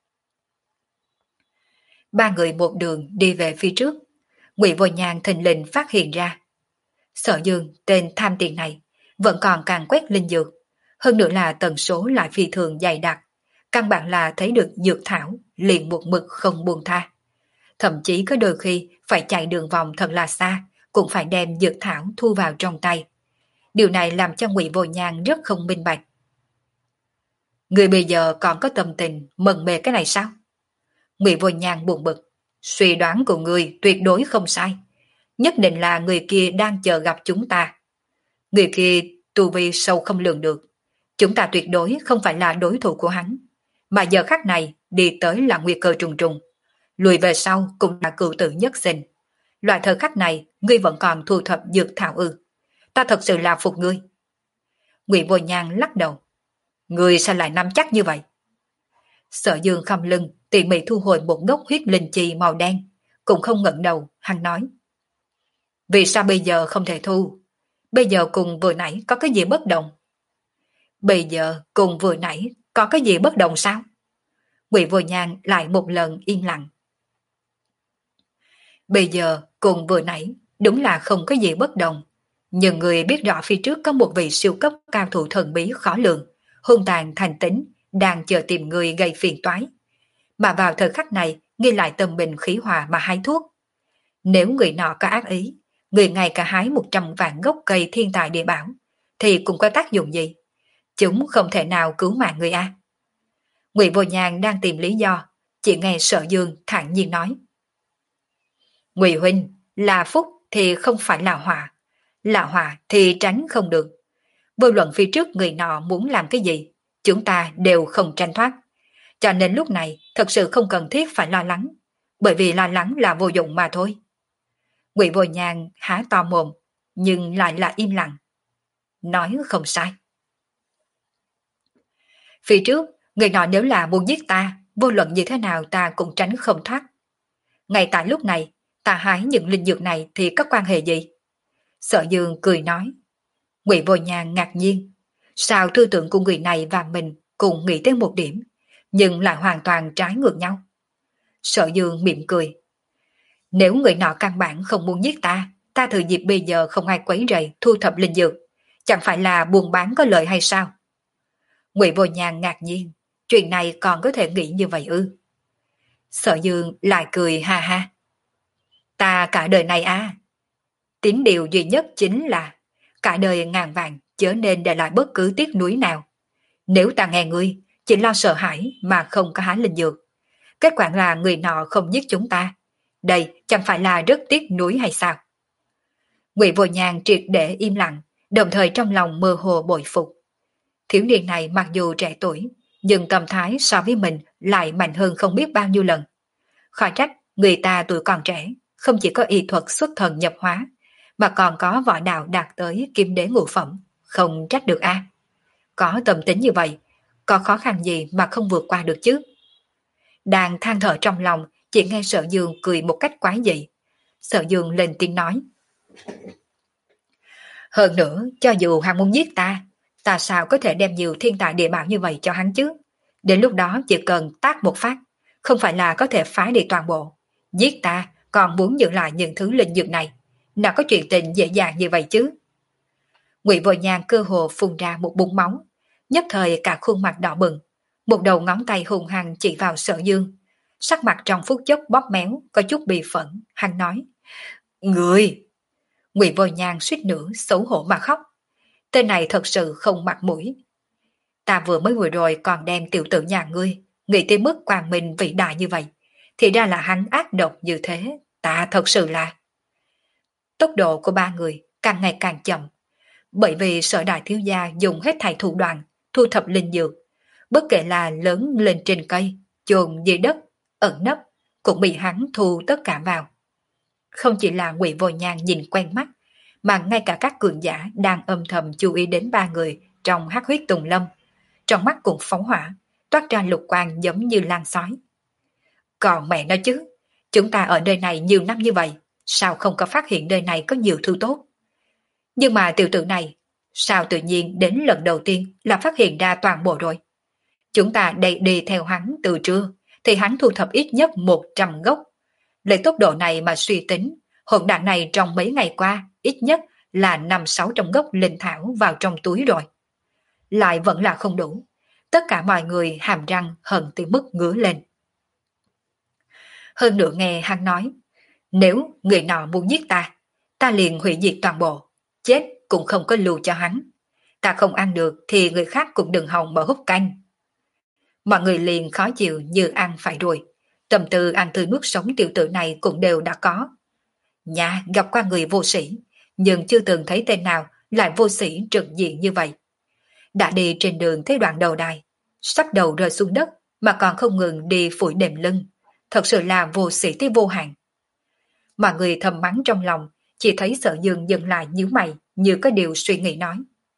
Ba người một đường đi về phía trước. Ngụy Vô Nhan thình lình phát hiện ra. Sở Dương, tên tham tiền này, vẫn còn càng quét linh dược. Hơn nữa là tần số lại phi thường dày đặc. Căn bản là thấy được dược thảo, liền một mực không buông tha. Thậm chí có đôi khi phải chạy đường vòng thật là xa, cũng phải đem dược thảo thu vào trong tay. Điều này làm cho Ngụy Vô Nhan rất không minh bạch. Người bây giờ còn có tâm tình mần mê cái này sao? Ngụy Vô Nhan buồn bực. Suy đoán của người tuyệt đối không sai. Nhất định là người kia đang chờ gặp chúng ta. Người kia tu vi sâu không lường được. Chúng ta tuyệt đối không phải là đối thủ của hắn. Mà giờ khắc này đi tới là nguy cơ trùng trùng. Lùi về sau cũng là cựu tử nhất sinh. Loại thời khắc này ngươi vẫn còn thu thập dược thảo ư? Ta thật sự là phục ngươi. Ngụy Vô Nhan lắc đầu. Ngươi sao lại nắm chắc như vậy? Sở Dương khom lưng tỉ mỉ thu hồi một gốc huyết linh chi màu đen, cũng không ngẩng đầu. Hắn nói. Vì sao bây giờ không thể thu? Bây giờ cùng vừa nãy có cái gì bất đồng? Bây giờ cùng vừa nãy có cái gì bất đồng sao? Ngụy Vô Nhan lại một lần yên lặng. Bây giờ cùng vừa nãy đúng là không có gì bất đồng. Nhưng người biết rõ phía trước có một vị siêu cấp cao thủ thần bí khó lường, hung tàn thành tính, đang chờ tìm người gây phiền toái. Mà vào thời khắc này, nghi lại tâm bình khí hòa mà hái thuốc. Nếu người nọ có ác ý, người ngay cả hái một trăm vạn gốc cây thiên tài địa bảo, thì cũng có tác dụng gì? Chúng không thể nào cứu mạng người A. Ngụy Vô Nhan đang tìm lý do, chỉ nghe Sở Dương thản nhiên nói. Ngụy huynh, là phúc thì không phải là họa, là họa thì tránh không được. Vô luận phía trước người nọ muốn làm cái gì, chúng ta đều không tranh thoát. Cho nên lúc này thật sự không cần thiết phải lo lắng, bởi vì lo lắng là vô dụng mà thôi. Ngụy Vô Nhan há to mồm, nhưng lại là im lặng. Nói không sai. Phía trước, người nọ nếu là muốn giết ta, vô luận như thế nào ta cũng tránh không thoát. Ngay tại lúc này, ta hái những linh dược này thì có quan hệ gì? Sở Dương cười nói. Ngụy Vô Nhan ngạc nhiên. Sao tư tưởng của người này và mình cùng nghĩ tới một điểm, nhưng lại hoàn toàn trái ngược nhau? Sở Dương mỉm cười. Nếu người nọ căn bản không muốn giết ta, ta thừa dịp bây giờ không ai quấy rầy thu thập linh dược, chẳng phải là buôn bán có lợi hay sao? Ngụy Vô Nhan ngạc nhiên, chuyện này còn có thể nghĩ như vậy ư? Sở Dương lại cười ha ha. Ta cả đời này à, tín điều duy nhất chính là cả đời ngàn vàng chớ nên để lại bất cứ tiếc nuối nào. Nếu ta nghe ngươi chỉ lo sợ hãi mà không có hái linh dược, kết quả là người nọ không giết chúng ta, đây chẳng phải là rất tiếc nuối hay sao? Ngụy Vô Nhan triệt để im lặng, đồng thời trong lòng mơ hồ bội phục. Thiếu niên này mặc dù trẻ tuổi, nhưng tâm thái so với mình lại mạnh hơn không biết bao nhiêu lần. Khỏi trách người ta tuổi còn trẻ, không chỉ có y thuật xuất thần nhập hóa, mà còn có võ đạo đạt tới kim đế ngũ phẩm, không trách được a. Có tâm tính như vậy, có khó khăn gì mà không vượt qua được chứ? Đang than thở trong lòng, chỉ nghe Sở Dương cười một cách quái dị. Sở Dương lên tiếng nói. Hơn nữa, cho dù hắn muốn giết ta, ta sao có thể đem nhiều thiên tài địa bảo như vậy cho hắn chứ? Đến lúc đó chỉ cần tác một phát, không phải là có thể phá đi toàn bộ. Giết ta, còn muốn giữ lại những thứ linh dược này. Nào có chuyện tình dễ dàng như vậy chứ? Ngụy Vô Nhàn cơ hồ phun ra một búng máu, nhất thời cả khuôn mặt đỏ bừng, một đầu ngón tay hùng hăng chỉ vào Sở Dương. Sắc mặt trong phút chốc bóp méo, có chút bị phẫn, hắn nói. Người! Ngụy Vô Nhàn suýt nữa xấu hổ mà khóc. Tên này thật sự không mặt mũi. Ta vừa mới vừa rồi còn đem tiểu tử nhà ngươi nghĩ tới mức quang minh vĩ đại như vậy, thì ra là hắn ác độc như thế. Ta thật sự là... Tốc độ của ba người càng ngày càng chậm, bởi vì Sở đại thiếu gia dùng hết thảy thủ đoạn thu thập linh dược, bất kể là lớn lên trên cây, chôn dưới đất, ẩn nấp, cũng bị hắn thu tất cả vào. Không chỉ là Ngụy Vô Nhàn nhìn quen mắt, mà ngay cả các cường giả đang âm thầm chú ý đến ba người trong hắc huyết tùng lâm, trong mắt cũng phóng hỏa, toát ra lục quang giống như lan sói. Còn mẹ nói chứ, chúng ta ở nơi này nhiều năm như vậy, sao không có phát hiện nơi này có nhiều thứ tốt? Nhưng mà tiểu tử này, sao tự nhiên đến lần đầu tiên là phát hiện ra toàn bộ rồi? Chúng ta đầy đi theo hắn từ trưa, thì hắn thu thập ít nhất một trăm gốc. Lấy tốc độ này mà suy tính, hỗn đản này trong mấy ngày qua ít nhất là năm sáu trăm gốc linh thảo vào trong túi rồi. Lại vẫn là không đủ. Tất cả mọi người hàm răng hận tới mức ngứa lên. Hơn nữa nghe hắn nói, nếu người nọ muốn giết ta, ta liền hủy diệt toàn bộ, chết cũng không có lưu cho hắn. Ta không ăn được thì người khác cũng đừng hòng mà hút canh. Mọi người liền khó chịu như ăn phải ruồi. Tâm tư ăn tươi nuốt sống tiểu tử này cũng đều đã có. Nhà gặp qua người vô sĩ, nhưng chưa từng thấy tên nào lại vô sĩ trực diện như vậy. Đã đi trên đường thấy đoạn đầu đài, sắp đầu rơi xuống đất mà còn không ngừng đi phủi đệm lưng. Thật sự là vô sĩ tới vô hạn. Mọi người thầm mắng trong lòng, chỉ thấy Sở Dương dừng lại nhíu mày như có điều suy nghĩ nói.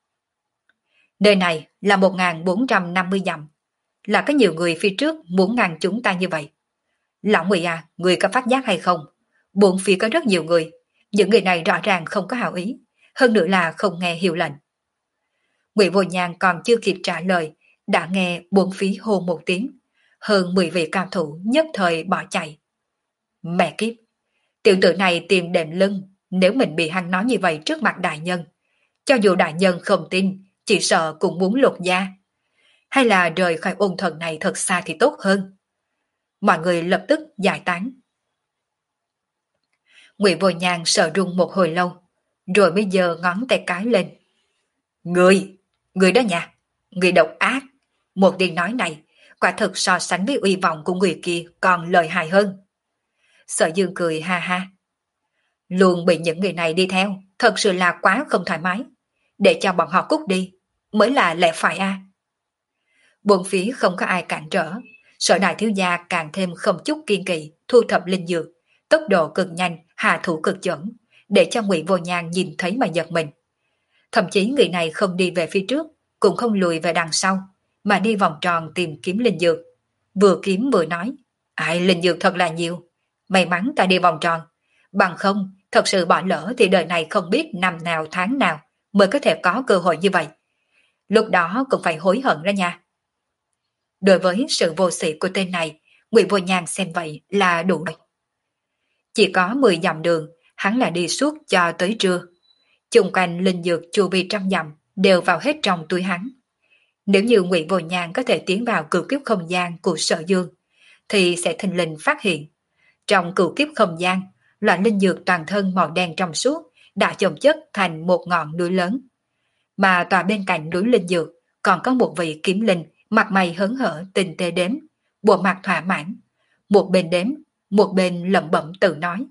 Nơi này là một nghìn bốn trăm năm mươi dặm, là có nhiều người phía trước muốn ngăn chúng ta như vậy. Lão Ngụy à, người có phát giác hay không? Bốn phía có rất nhiều người, những người này rõ ràng không có hảo ý, hơn nữa là không nghe hiệu lệnh. Ngụy Vô Nhàn còn chưa kịp trả lời, đã nghe bốn phía hô một tiếng, hơn mười vị cao thủ nhất thời bỏ chạy. Mẹ kiếp, tiểu tử này tìm đệm lưng, nếu mình bị hắn nói như vậy trước mặt đại nhân, cho dù đại nhân không tin, chỉ sợ cũng muốn lột da. Hay là rời khỏi ôn thần này thật xa thì tốt hơn. Mọi người lập tức giải tán. Ngụy Vô Nhàn sợ run một hồi lâu, rồi bây giờ ngón tay cái lên. Người, người đó nha, người độc ác. Một tiếng nói này, quả thực so sánh với uy vọng của người kia còn lợi hại hơn. Sở Dương cười ha ha. Luôn bị những người này đi theo, thật sự là quá không thoải mái. Để cho bọn họ cút đi, mới là lẽ phải a. À. Bốn phía không có ai cản trở, Sở đại thiếu gia càng thêm không chút kiên kỵ thu thập linh dược, tốc độ cực nhanh, hạ thủ cực chuẩn, để cho Ngụy Vô Nhàn nhìn thấy mà giật mình. Thậm chí người này không đi về phía trước, cũng không lùi về đằng sau, mà đi vòng tròn tìm kiếm linh dược. Vừa kiếm vừa nói, ai linh dược thật là nhiều, may mắn ta đi vòng tròn, bằng không thật sự bỏ lỡ thì đời này không biết năm nào tháng nào mới có thể có cơ hội như vậy. Lúc đó cũng phải hối hận đó nha. Đối với sự vô sĩ của tên này, Ngụy Vô Nhàn xem vậy là đủ rồi. Chỉ có mười dặm đường, hắn là đi suốt cho tới trưa. Chung quanh linh dược chu vi trăm dặm đều vào hết trong túi hắn. Nếu như Ngụy Vô Nhàn có thể tiến vào cửu kiếp không gian của Sở Dương, thì sẽ thình lình phát hiện. Trong cửu kiếp không gian, loại linh dược toàn thân màu đen trong suốt đã chồng chất thành một ngọn núi lớn. Mà tòa bên cạnh núi linh dược còn có một vị kiếm linh mặt mày hớn hở tình tê đếm, bộ mặt thỏa mãn. Một bên đếm, một bên lẩm bẩm tự nói.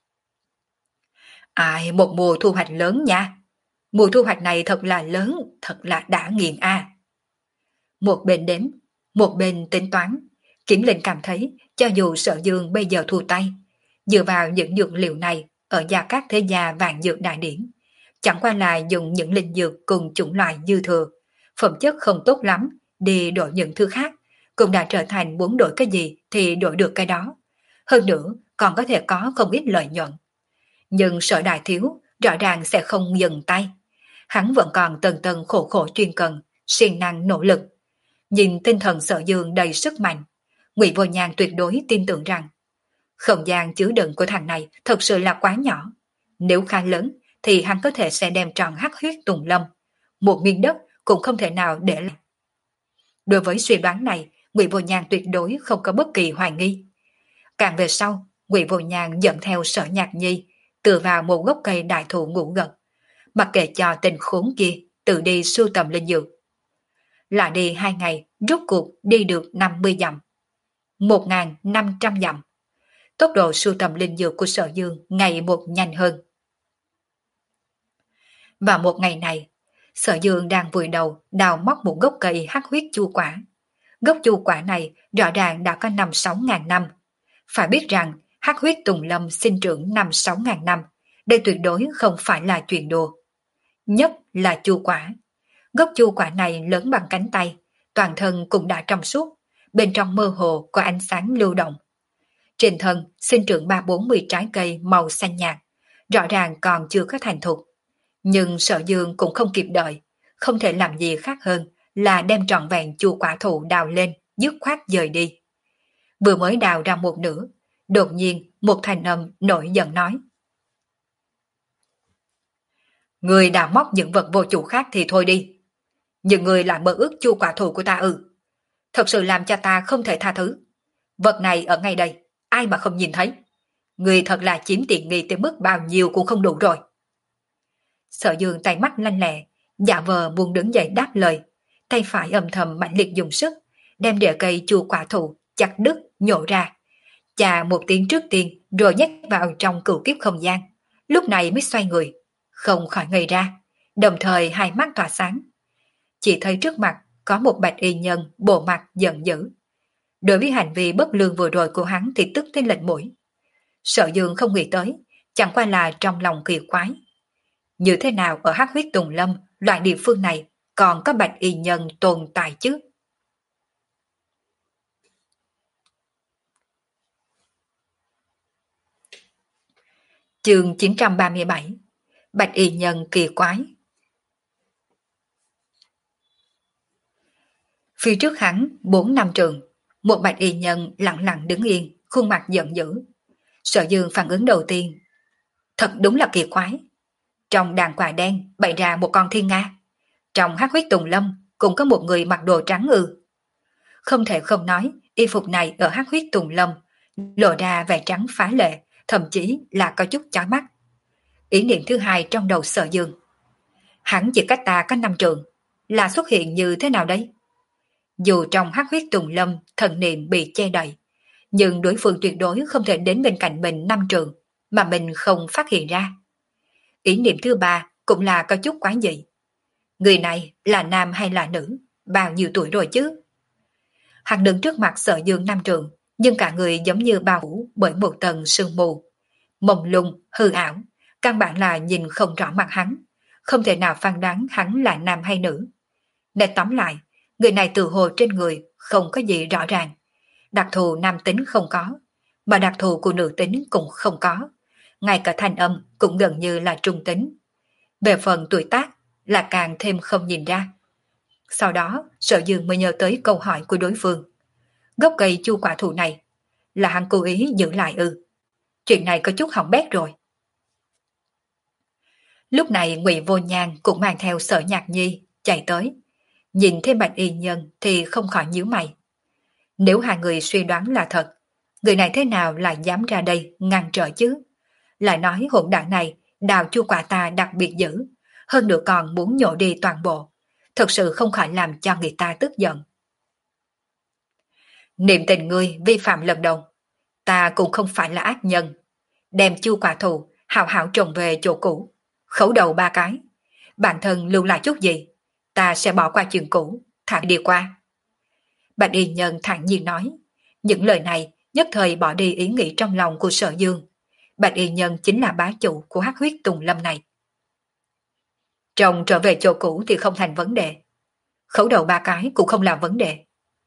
Ai, một mùa thu hoạch lớn nha. Mùa thu hoạch này thật là lớn, thật là đã nghiền a. À. Một bên đếm, một bên tính toán, kiếm linh cảm thấy cho dù Sở Dương bây giờ thu tay, dựa vào những dược liệu này ở gia các thế gia vạn dược đại điển, chẳng qua là dùng những linh dược cùng chủng loại dư thừa, phẩm chất không tốt lắm, đi đổi những thứ khác, cũng đã trở thành muốn đổi cái gì thì đổi được cái đó. Hơn nữa còn có thể có không ít lợi nhuận. Nhưng Sở đại thiếu rõ ràng sẽ không dừng tay. Hắn vẫn còn tần tần khổ khổ chuyên cần, siêng năng nỗ lực. Nhìn tinh thần Sở Dương đầy sức mạnh, Ngụy Vô Nhàn tuyệt đối tin tưởng rằng không gian chứa đựng của thằng này thật sự là quá nhỏ. Nếu khá lớn thì hắn có thể sẽ đem tròn hắc huyết Tùng Lâm. Một miếng đất cũng không thể nào để lại. Đối với suy đoán này, Ngụy Vô Nhàn tuyệt đối không có bất kỳ hoài nghi. Càng về sau, Ngụy Vô Nhàn dẫn theo Sở Nhạc Nhi tựa vào một gốc cây đại thụ ngủ gật, mặc kệ cho tình khốn kia tự đi sưu tầm linh dược. Lại đi hai ngày, rốt cuộc đi được năm mươi dặm. Một nghìn năm trăm dặm. Tốc độ sưu tầm linh dược của Sở Dương ngày một nhanh hơn. Vào một ngày này, Sở Dương đang vùi đầu đào móc một gốc cây hắc huyết chu quả. Gốc chu quả này rõ ràng đã có năm sáu ngàn năm. Phải biết rằng hắc huyết Tùng Lâm sinh trưởng năm sáu ngàn năm, đây tuyệt đối không phải là chuyện đùa. Nhất là chu quả. Gốc chu quả này lớn bằng cánh tay, toàn thân cũng đã trong suốt, bên trong mơ hồ có ánh sáng lưu động. Trên thân sinh trưởng ba bốn mươi trái cây màu xanh nhạt, rõ ràng còn chưa có thành thục. Nhưng Sở Dương cũng không kịp đợi, không thể làm gì khác hơn là đem trọn vẹn chu quả thụ đào lên, dứt khoát dời đi. Vừa mới đào ra một nửa, đột nhiên một thanh âm nổi giận nói: Người đào móc những vật vô chủ khác thì thôi đi, nhưng người lại mơ ước chu quả thụ của ta ư? Thật sự làm cho ta không thể tha thứ. Vật này ở ngay đây, ai mà không nhìn thấy. Người thật là chiếm tiện nghi tới mức bao nhiêu cũng không đủ rồi. Sở Dương tay mắt lanh lẹ, giả vờ muốn đứng dậy đáp lời, tay phải âm thầm mạnh liệt dùng sức, đem rễ cây chu quả thụ chặt đứt nhổ ra, chà một tiếng trước tiên rồi nhét vào trong cửu kiếp không gian. Lúc này mới xoay người, không khỏi ngây ra, đồng thời hai mắt tỏa sáng. Chỉ thấy trước mặt có một bạch y nhân bộ mặt giận dữ. Đối với hành vi bất lương vừa rồi của hắn thì tức tới lệch mũi. Sở Dương không nghĩ tới, chẳng qua là trong lòng kỳ quái. Như thế nào ở hắc huyết Tùng Lâm, loại địa phương này còn có bạch y nhân tồn tại chứ? Chương chín trăm ba mươi bảy. Bạch y nhân kỳ quái. Phía trước hắn bốn năm trường, một bạch y nhân lặng lặng đứng yên, khuôn mặt giận dữ. Sở Dương phản ứng đầu tiên: thật đúng là kỳ quái. Trong đàn quà đen bày ra một con thiên nga, trong hắc huyết Tùng Lâm cũng có một người mặc đồ trắng ư? Không thể không nói, y phục này ở hắc huyết Tùng Lâm lộ ra vẻ trắng phá lệ, thậm chí là có chút chói mắt. Ý niệm thứ hai trong đầu Sở Dương: hắn chỉ cách ta có năm trường, là xuất hiện như thế nào đấy? Dù trong hắc huyết Tùng Lâm thần niệm bị che đậy, nhưng đối phương tuyệt đối không thể đến bên cạnh mình năm trường mà mình không phát hiện ra. Ý niệm thứ ba cũng là có chút quái dị. Người này là nam hay là nữ, bao nhiêu tuổi rồi chứ? Hắn đứng trước mặt Sở Dương năm trường, nhưng cả người giống như bao phủ bởi một tầng sương mù, mông lung, hư ảo, căn bản là nhìn không rõ mặt hắn, không thể nào phán đoán hắn là nam hay nữ. Nên tóm lại, người này tự hồ trên người không có gì rõ ràng. Đặc thù nam tính không có, mà đặc thù của nữ tính cũng không có. Ngay cả thanh âm cũng gần như là trung tính. Về phần tuổi tác là càng thêm không nhìn ra. Sau đó Sở Dương mới nhớ tới câu hỏi của đối phương. Gốc cây chu quả thụ này là hắn cố ý giữ lại ư? Chuyện này có chút hỏng bét rồi. Lúc này Ngụy Vô Nhan cũng mang theo Sở Nhạc Nhi chạy tới. Nhìn thêm bạch y nhân thì không khỏi nhíu mày. Nếu hai người suy đoán là thật, người này thế nào lại dám ra đây ngăn trở chứ? Lại nói hỗn đảng này đào chu quả ta đặc biệt dữ, hơn nữa còn muốn nhổ đi toàn bộ. Thật sự không khỏi làm cho người ta tức giận. Niệm tình ngươi vi phạm lần đầu, ta cũng không phải là ác nhân. Đem chu quả thụ hào hảo trồng về chỗ cũ, khấu đầu ba cái. Bản thân lưu lại chút gì, ta sẽ bỏ qua chuyện cũ, thả đi qua. Bạch y nhân thản nhiên nói. Những lời này nhất thời bỏ đi ý nghĩ trong lòng của Sở Dương. Bạch y nhân chính là bá chủ của hắc huyết Tùng Lâm này. Trồng trở về chỗ cũ thì không thành vấn đề, khấu đầu ba cái cũng không là vấn đề.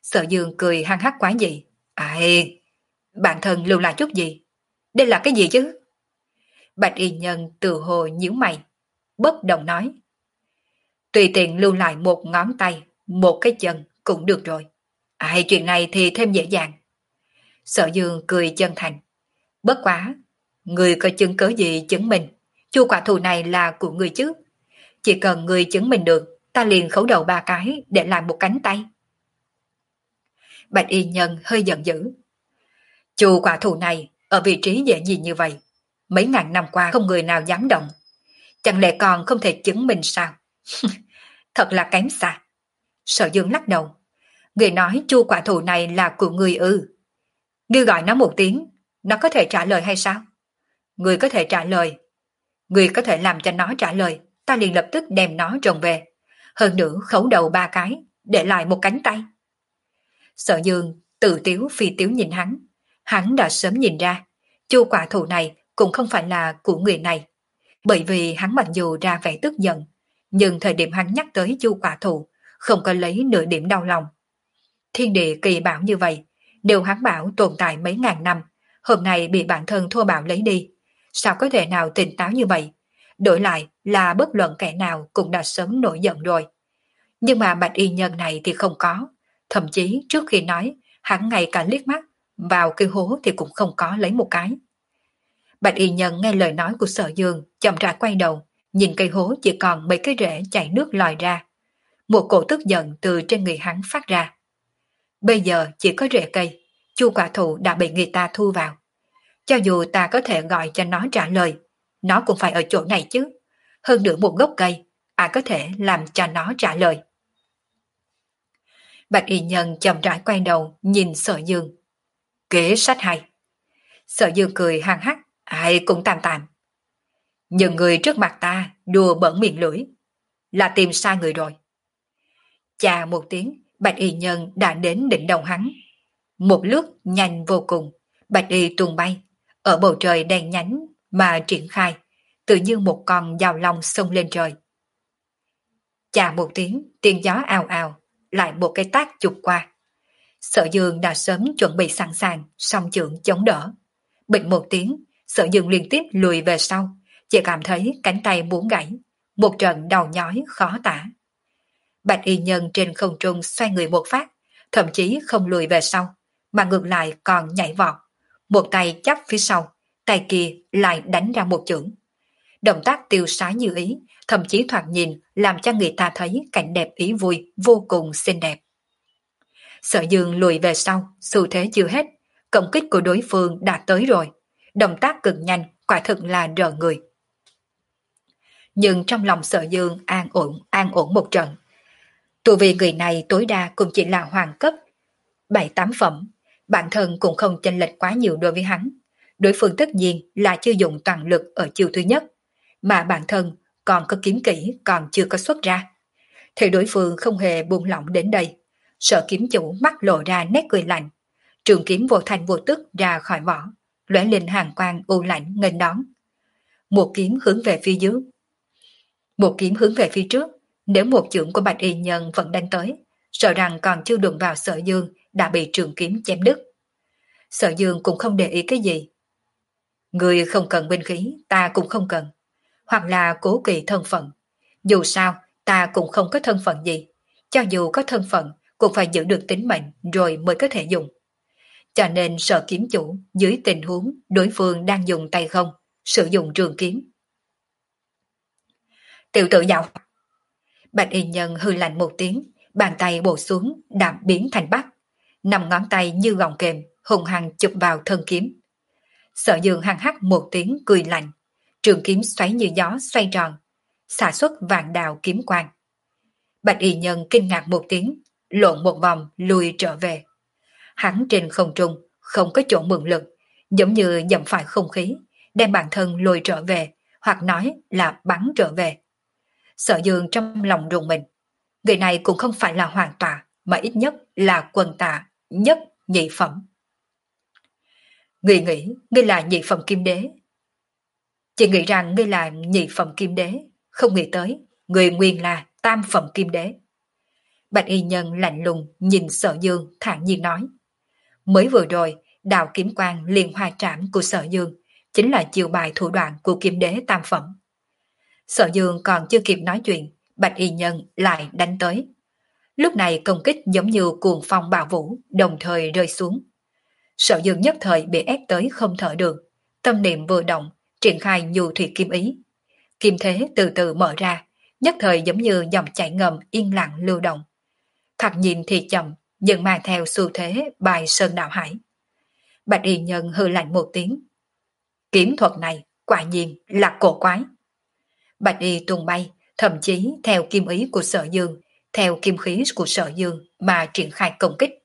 Sở Dương cười hăng hắc quá dị. Ai, bạn thân lưu lại chút gì? Đây là cái gì chứ? Bạch y nhân từ hồ nhíu mày, bất động nói. Tùy tiện lưu lại một ngón tay, một cái chân cũng được rồi. Ai, chuyện này thì thêm dễ dàng. Sở Dương cười chân thành. Bất quá, người có chứng cớ gì chứng minh chu quả thù này là của người chứ? Chỉ cần người chứng minh được, ta liền khấu đầu ba cái để làm một cánh tay. Bạch y nhân hơi giận dữ. Chu quả thù này ở vị trí dễ nhìn như vậy, mấy ngàn năm qua không người nào dám động. Chẳng lẽ còn không thể chứng minh sao? Thật là kém xa. Sở Dương lắc đầu. Người nói chu quả thù này là của người ư? Ngươi gọi nó một tiếng, nó có thể trả lời hay sao? Người có thể trả lời. Người có thể làm cho nó trả lời, ta liền lập tức đem nó trồng về. Hơn nữa khấu đầu ba cái, để lại một cánh tay. Sở Dương tự tiếu phi tiếu nhìn hắn. Hắn đã sớm nhìn ra, chu quả thù này cũng không phải là của người này. Bởi vì hắn mặc dù ra vẻ tức giận, nhưng thời điểm hắn nhắc tới chu quả thù, không có lấy nửa điểm đau lòng. Thiên địa kỳ bảo như vậy, đều hắn bảo tồn tại mấy ngàn năm, hôm nay bị bản thân thua bạo lấy đi. Sao có thể nào tỉnh táo như vậy? Đổi lại là bất luận kẻ nào cũng đã sớm nổi giận rồi. Nhưng mà bạch y nhân này thì không có. Thậm chí trước khi nói, hắn ngay cả liếc mắt, vào cái hố thì cũng không có lấy một cái. Bạch y nhân nghe lời nói của Sở Dương, chậm rãi quay đầu, nhìn cây hố chỉ còn mấy cái rễ chảy nước lòi ra. Một cổ tức giận từ trên người hắn phát ra. Bây giờ chỉ có rễ cây, chu quả thụ đã bị người ta thu vào. Cho dù ta có thể gọi cho nó trả lời, nó cũng phải ở chỗ này chứ. Hơn nữa một gốc cây, ai có thể làm cho nó trả lời. Bạch y nhân chậm rãi quay đầu nhìn Sở Dương. Kế sách hay. Sở Dương cười hăng hắc, ai cũng tạm tạm. Nhưng người trước mặt ta đùa bẩn miệng lưỡi, là tìm sai người rồi. Chà một tiếng, bạch y nhân đã đến đỉnh đầu hắn. Một lướt nhanh vô cùng, bạch y tung bay, ở bầu trời đen nhánh mà triển khai, tự như một con dao long xông lên trời. Chà một tiếng, tiếng gió ào ào, lại một cái tác chụp qua. Sở Dương đã sớm chuẩn bị sẵn sàng, song chưởng chống đỡ. Bịch một tiếng, Sở Dương liên tiếp lùi về sau, chỉ cảm thấy cánh tay muốn gãy, một trận đau nhói khó tả. Bạch y nhân trên không trung xoay người một phát, thậm chí không lùi về sau, mà ngược lại còn nhảy vọt, một tay chắp phía sau, tay kia lại đánh ra một chưởng. Động tác tiêu sái như ý, thậm chí thoạt nhìn làm cho người ta thấy cảnh đẹp ý vui vô cùng xinh đẹp. Sở Dương lùi về sau, xu thế chưa hết, công kích của đối phương đã tới rồi, động tác cực nhanh, quả thực là rờ người. Nhưng trong lòng Sở Dương an ổn, an ổn một trận. Tu vì người này tối đa cũng chỉ là hoàng cấp, bảy tám phẩm, bản thân cũng không chênh lệch quá nhiều đối với hắn. Đối phương tất nhiên là chưa dùng toàn lực ở chiêu thứ nhất, mà bản thân còn có kiếm kỹ còn chưa có xuất ra. Thì đối phương không hề buông lỏng đến đây. Sở kiếm chủ mắt lộ ra nét cười lạnh, trường kiếm vô thanh vô tức ra khỏi vỏ, lóe lên hàng quang u lạnh nghênh đón. Một kiếm hướng về phía dưới, một kiếm hướng về phía trước. Nếu một chưởng của bạch y nhân vẫn đánh tới, sợ rằng còn chưa đụng vào Sở Dương đã bị trường kiếm chém đứt. Sở Dương cũng không để ý cái gì. Người không cần binh khí, ta cũng không cần. Hoặc là cố kỵ thân phận. Dù sao, ta cũng không có thân phận gì. Cho dù có thân phận, cũng phải giữ được tính mệnh rồi mới có thể dùng. Cho nên Sở kiếm chủ dưới tình huống đối phương đang dùng tay không, sử dụng trường kiếm. Tiểu tử dạo. Bạch y nhân hư lạnh một tiếng, bàn tay bổ xuống đạp biến thành bắc, nằm ngón tay như gọng kềm, hùng hăng chụp vào thân kiếm. Sở Dương hăng hắc một tiếng cười lạnh, trường kiếm xoáy như gió xoay tròn, xả xuất vạn đạo kiếm quang. Bạch y nhân kinh ngạc một tiếng, lộn một vòng lùi trở về. Hắn trên không trung không có chỗ mượn lực, giống như dẫm phải không khí, đem bản thân lùi trở về, hoặc nói là bắn trở về. Sở Dương trong lòng rùng mình. Người này cũng không phải là hoàng tọa, mà ít nhất là quân tà nhất nhị phẩm. Người nghĩ ngươi là nhị phẩm kim đế. Chỉ nghĩ rằng ngươi là nhị phẩm kim đế, không nghĩ tới người nguyên là tam phẩm kim đế. Bạch y nhân lạnh lùng nhìn Sở Dương thản nhiên nói. Mới vừa rồi, đạo kiếm quang liên hoa trảm của Sở Dương chính là chiêu bài thủ đoạn của kiếm đế tam phẩm. Sở Dương còn chưa kịp nói chuyện, Bạch y nhân lại đánh tới. Lúc này công kích giống như cuồng phong bạo vũ, đồng thời rơi xuống. Sở Dương nhất thời bị ép tới không thở được, tâm niệm vừa động, triển khai nhu thủy kim ý. Kim thế từ từ mở ra, nhất thời giống như dòng chảy ngầm yên lặng lưu động. Thoạt nhìn thì chậm, nhưng mang theo xu thế bài sơn đạo hải. Bạch y nhân hư lạnh một tiếng. Kiếm thuật này quả nhiên là cổ quái. Bạch y tung bay, thậm chí theo kim ý của Sở Dương, theo kim khí của Sở Dương mà triển khai công kích.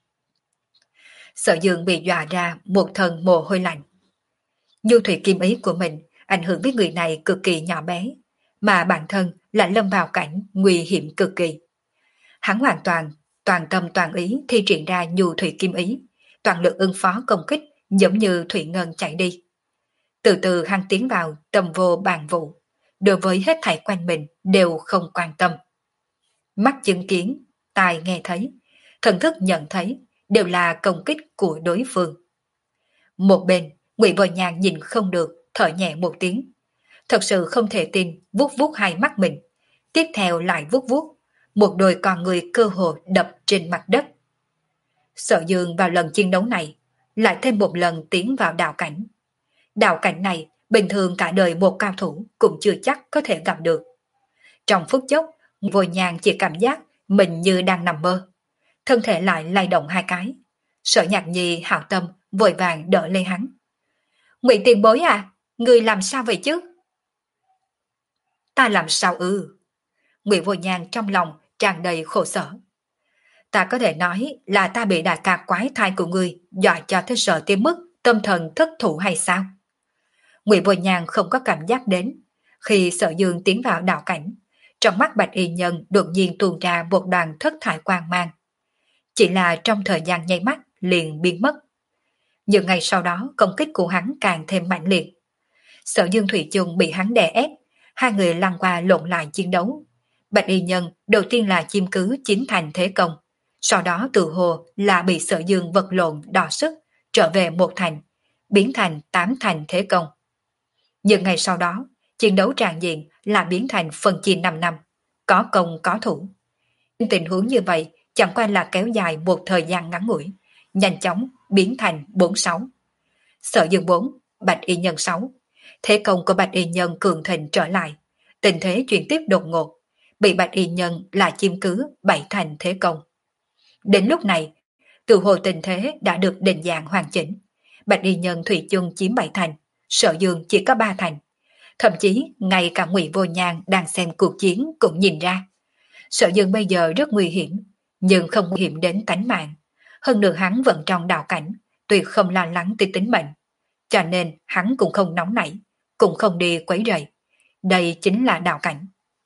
Sở Dương bị dọa ra một thân mồ hôi lạnh. Nhu thủy kim ý của mình ảnh hưởng với người này cực kỳ nhỏ bé, mà bản thân lại lâm vào cảnh nguy hiểm cực kỳ. Hắn hoàn toàn, toàn tâm toàn ý thi triển ra nhu thủy kim ý, toàn lực ứng phó công kích giống như thủy ngân chạy đi. Từ từ hắn tiến vào tâm vô bàn vụ, đối với hết thảy quanh mình đều không quan tâm. Mắt chứng kiến, tai nghe thấy, thần thức nhận thấy đều là công kích của đối phương. Một bên, Ngụy Vô Nhàn nhìn không được, thở nhẹ một tiếng. Thật sự không thể tin, vuốt vuốt hai mắt mình. Tiếp theo lại vuốt vuốt, một đôi con người cơ hồ đập trên mặt đất. Sở Dương vào lần chiến đấu này, lại thêm một lần tiến vào đạo cảnh. Đạo cảnh này, bình thường cả đời một cao thủ cũng chưa chắc có thể gặp được. Trong phút chốc, Vô Nhàn chỉ cảm giác mình như đang nằm mơ. Thân thể lại lay động hai cái. Sở Nhạc Nhi hảo tâm vội vàng đỡ lấy hắn. Ngụy tiền bối à, người làm sao vậy chứ? Ta làm sao ư? Ngụy Vô Nhàn trong lòng tràn đầy khổ sở. Ta có thể nói là ta bị đại ca quái thai của ngươi dọa cho thế sợ tới mức tâm thần thất thủ hay sao? Ngụy Vô Nhàn không có cảm giác đến khi Sở Dương tiến vào đạo cảnh, trong mắt Bạch y nhân đột nhiên tuôn ra một đoàn thất thải quang mang. Chỉ là trong thời gian nháy mắt liền biến mất. Nhưng ngày sau đó công kích của hắn càng thêm mạnh liệt. Sở Dương thủy chung bị hắn đè ép, hai người lăn qua lộn lại chiến đấu. Bạch y nhân đầu tiên là chiếm cứ chín thành thế công, sau đó tự hồ là bị Sở Dương vật lộn đọ sức, trở về một thành, biến thành tám thành thế công. Nhưng ngày sau đó, chiến đấu tràn diện là biến thành phân chia năm năm, có công có thủ. Tình huống như vậy chẳng qua là kéo dài một thời gian ngắn ngủi, nhanh chóng biến thành bốn sáu. Sở Dương bốn, Bạch y nhân sáu. Thế công của Bạch y nhân cường thịnh trở lại, tình thế chuyển tiếp đột ngột, bị Bạch y nhân là chiếm cứ bảy thành thế công. Đến lúc này, từ hồ tình thế đã được định dạng hoàn chỉnh. Bạch y nhân thủy chung chiếm bảy thành, Sở Dương chỉ có ba thành. Thậm chí ngay cả Ngụy Vô Nhàn đang xem cuộc chiến cũng nhìn ra. Sở Dương bây giờ rất nguy hiểm, nhưng không nguy hiểm đến tánh mạng. Hơn nữa hắn vẫn trong đạo cảnh, tuyệt không lo lắng tới tính mệnh. Cho nên hắn cũng không nóng nảy, cũng không đi quấy rầy. Đây chính là đạo cảnh.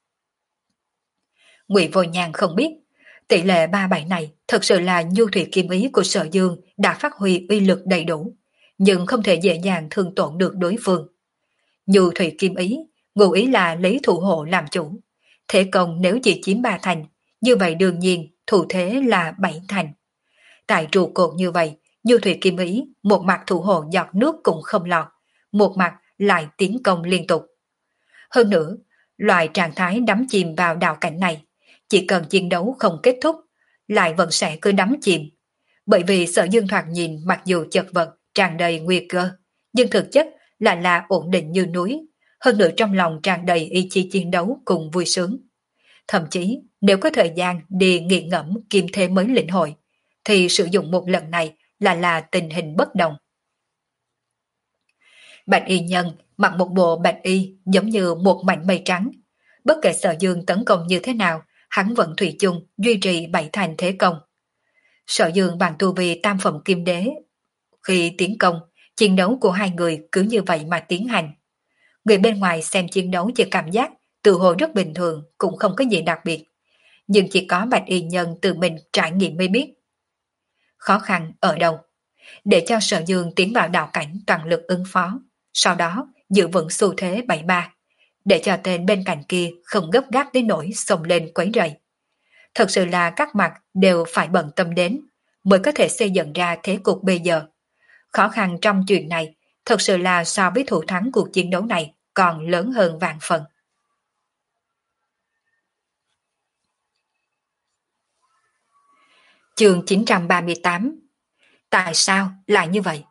Ngụy Vô Nhàn không biết, tỷ lệ ba bảy này thật sự là nhu thủy kim ý của Sở Dương đã phát huy uy lực đầy đủ, nhưng không thể dễ dàng thương tổn được đối phương. Nhu thủy kim ý, ngụ ý là lấy thủ hộ làm chủ. Thế công nếu chỉ chiếm ba thành, như vậy đương nhiên thủ thế là bảy thành. Tại trụ cột như vậy, nhu thủy kim ý một mặt thủ hộ giọt nước cũng không lọt, một mặt lại tiến công liên tục. Hơn nữa, loại trạng thái đắm chìm vào đạo cảnh này, chỉ cần chiến đấu không kết thúc, lại vẫn sẽ cứ đắm chìm. Bởi vì Sở Dương thoạt nhìn mặc dù chật vật, tràn đầy nguy cơ, nhưng thực chất lại là ổn định như núi, hơn nữa trong lòng tràn đầy ý chí chiến đấu cùng vui sướng. Thậm chí nếu có thời gian đi nghiền ngẫm kim thế mới lĩnh hội, thì sử dụng một lần này là là tình hình bất đồng. Bạch y nhân mặc một bộ bạch y giống như một mảnh mây trắng. Bất kể Sở Dương tấn công như thế nào, hắn vẫn thủy chung duy trì bảy thành thế công. Sở Dương bằng tu vi tam phẩm kim đế, khi tiến công, chiến đấu của hai người cứ như vậy mà tiến hành. Người bên ngoài xem chiến đấu chỉ cảm giác tự hồ rất bình thường, cũng không có gì đặc biệt. Nhưng chỉ có Bạch y nhân tự mình trải nghiệm mới biết. Khó khăn ở đâu? Để cho Sở Dương tiến vào đạo cảnh toàn lực ứng phó, sau đó giữ vững xu thế bảy ba, để cho tên bên cạnh kia không gấp gáp đến nỗi xông lên quấy rầy. Thật sự là các mặt đều phải bận tâm đến, mới có thể xây dựng ra thế cục bây giờ. Khó khăn trong chuyện này, thật sự là so với thủ thắng cuộc chiến đấu này còn lớn hơn vạn phần. Chương chín trăm ba mươi tám. Tại sao lại như vậy?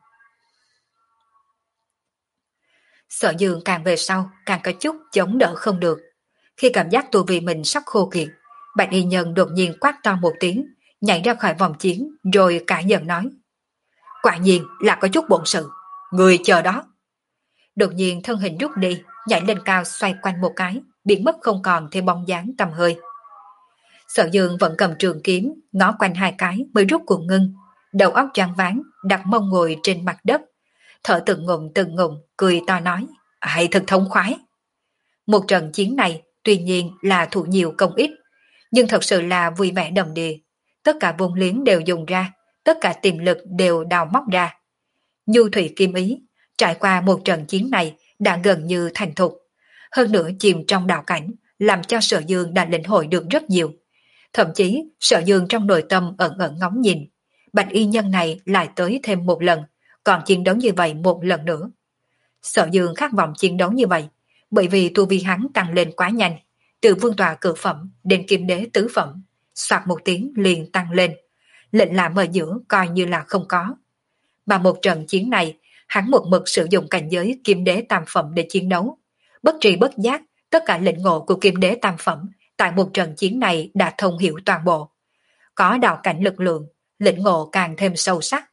Sở Dương càng về sau càng có chút chống đỡ không được. Khi cảm giác tu vi mình sắp khô kiệt, Bạch Y Nhân đột nhiên quát to một tiếng, nhảy ra khỏi vòng chiến rồi cả giận nói: quả nhiên là có chút bổn sự, người chờ đó. Đột nhiên thân hình rút đi, nhảy lên cao xoay quanh một cái, biến mất không còn thêm bóng dáng tầm hơi. Sở Dương vẫn cầm trường kiếm, ngó quanh hai cái mới rút cuộc ngưng, đầu óc choáng váng, đặt mông ngồi trên mặt đất, thở từng ngụm từng ngụm, cười to nói: hay thật thống khoái. Một trận chiến này tuy nhiên là thụ nhiều công ít, nhưng thật sự là vui vẻ đầm đìa. Tất cả vốn liếng đều dùng ra, tất cả tiềm lực đều đào móc ra. Nhu thủy kim ý, trải qua một trận chiến này đã gần như thành thục. Hơn nữa chìm trong đạo cảnh, làm cho Sở Dương đã lĩnh hội được rất nhiều. Thậm chí Sở Dương trong nội tâm ẩn ẩn ngóng nhìn, Bạch Y Nhân này lại tới thêm một lần, còn chiến đấu như vậy một lần nữa. Sở Dương khát vọng chiến đấu như vậy, bởi vì tu vi hắn tăng lên quá nhanh, từ vương tọa cửu phẩm đến kim đế tứ phẩm, soạt một tiếng liền tăng lên, lệnh làm ở giữa coi như là không có. Mà một trận chiến này, hắn một mực sử dụng cảnh giới kim đế tam phẩm để chiến đấu. Bất tri bất giác, tất cả lĩnh ngộ của kim đế tam phẩm tại một trận chiến này đã thông hiểu toàn bộ. Có đạo cảnh lực lượng, lĩnh ngộ càng thêm sâu sắc.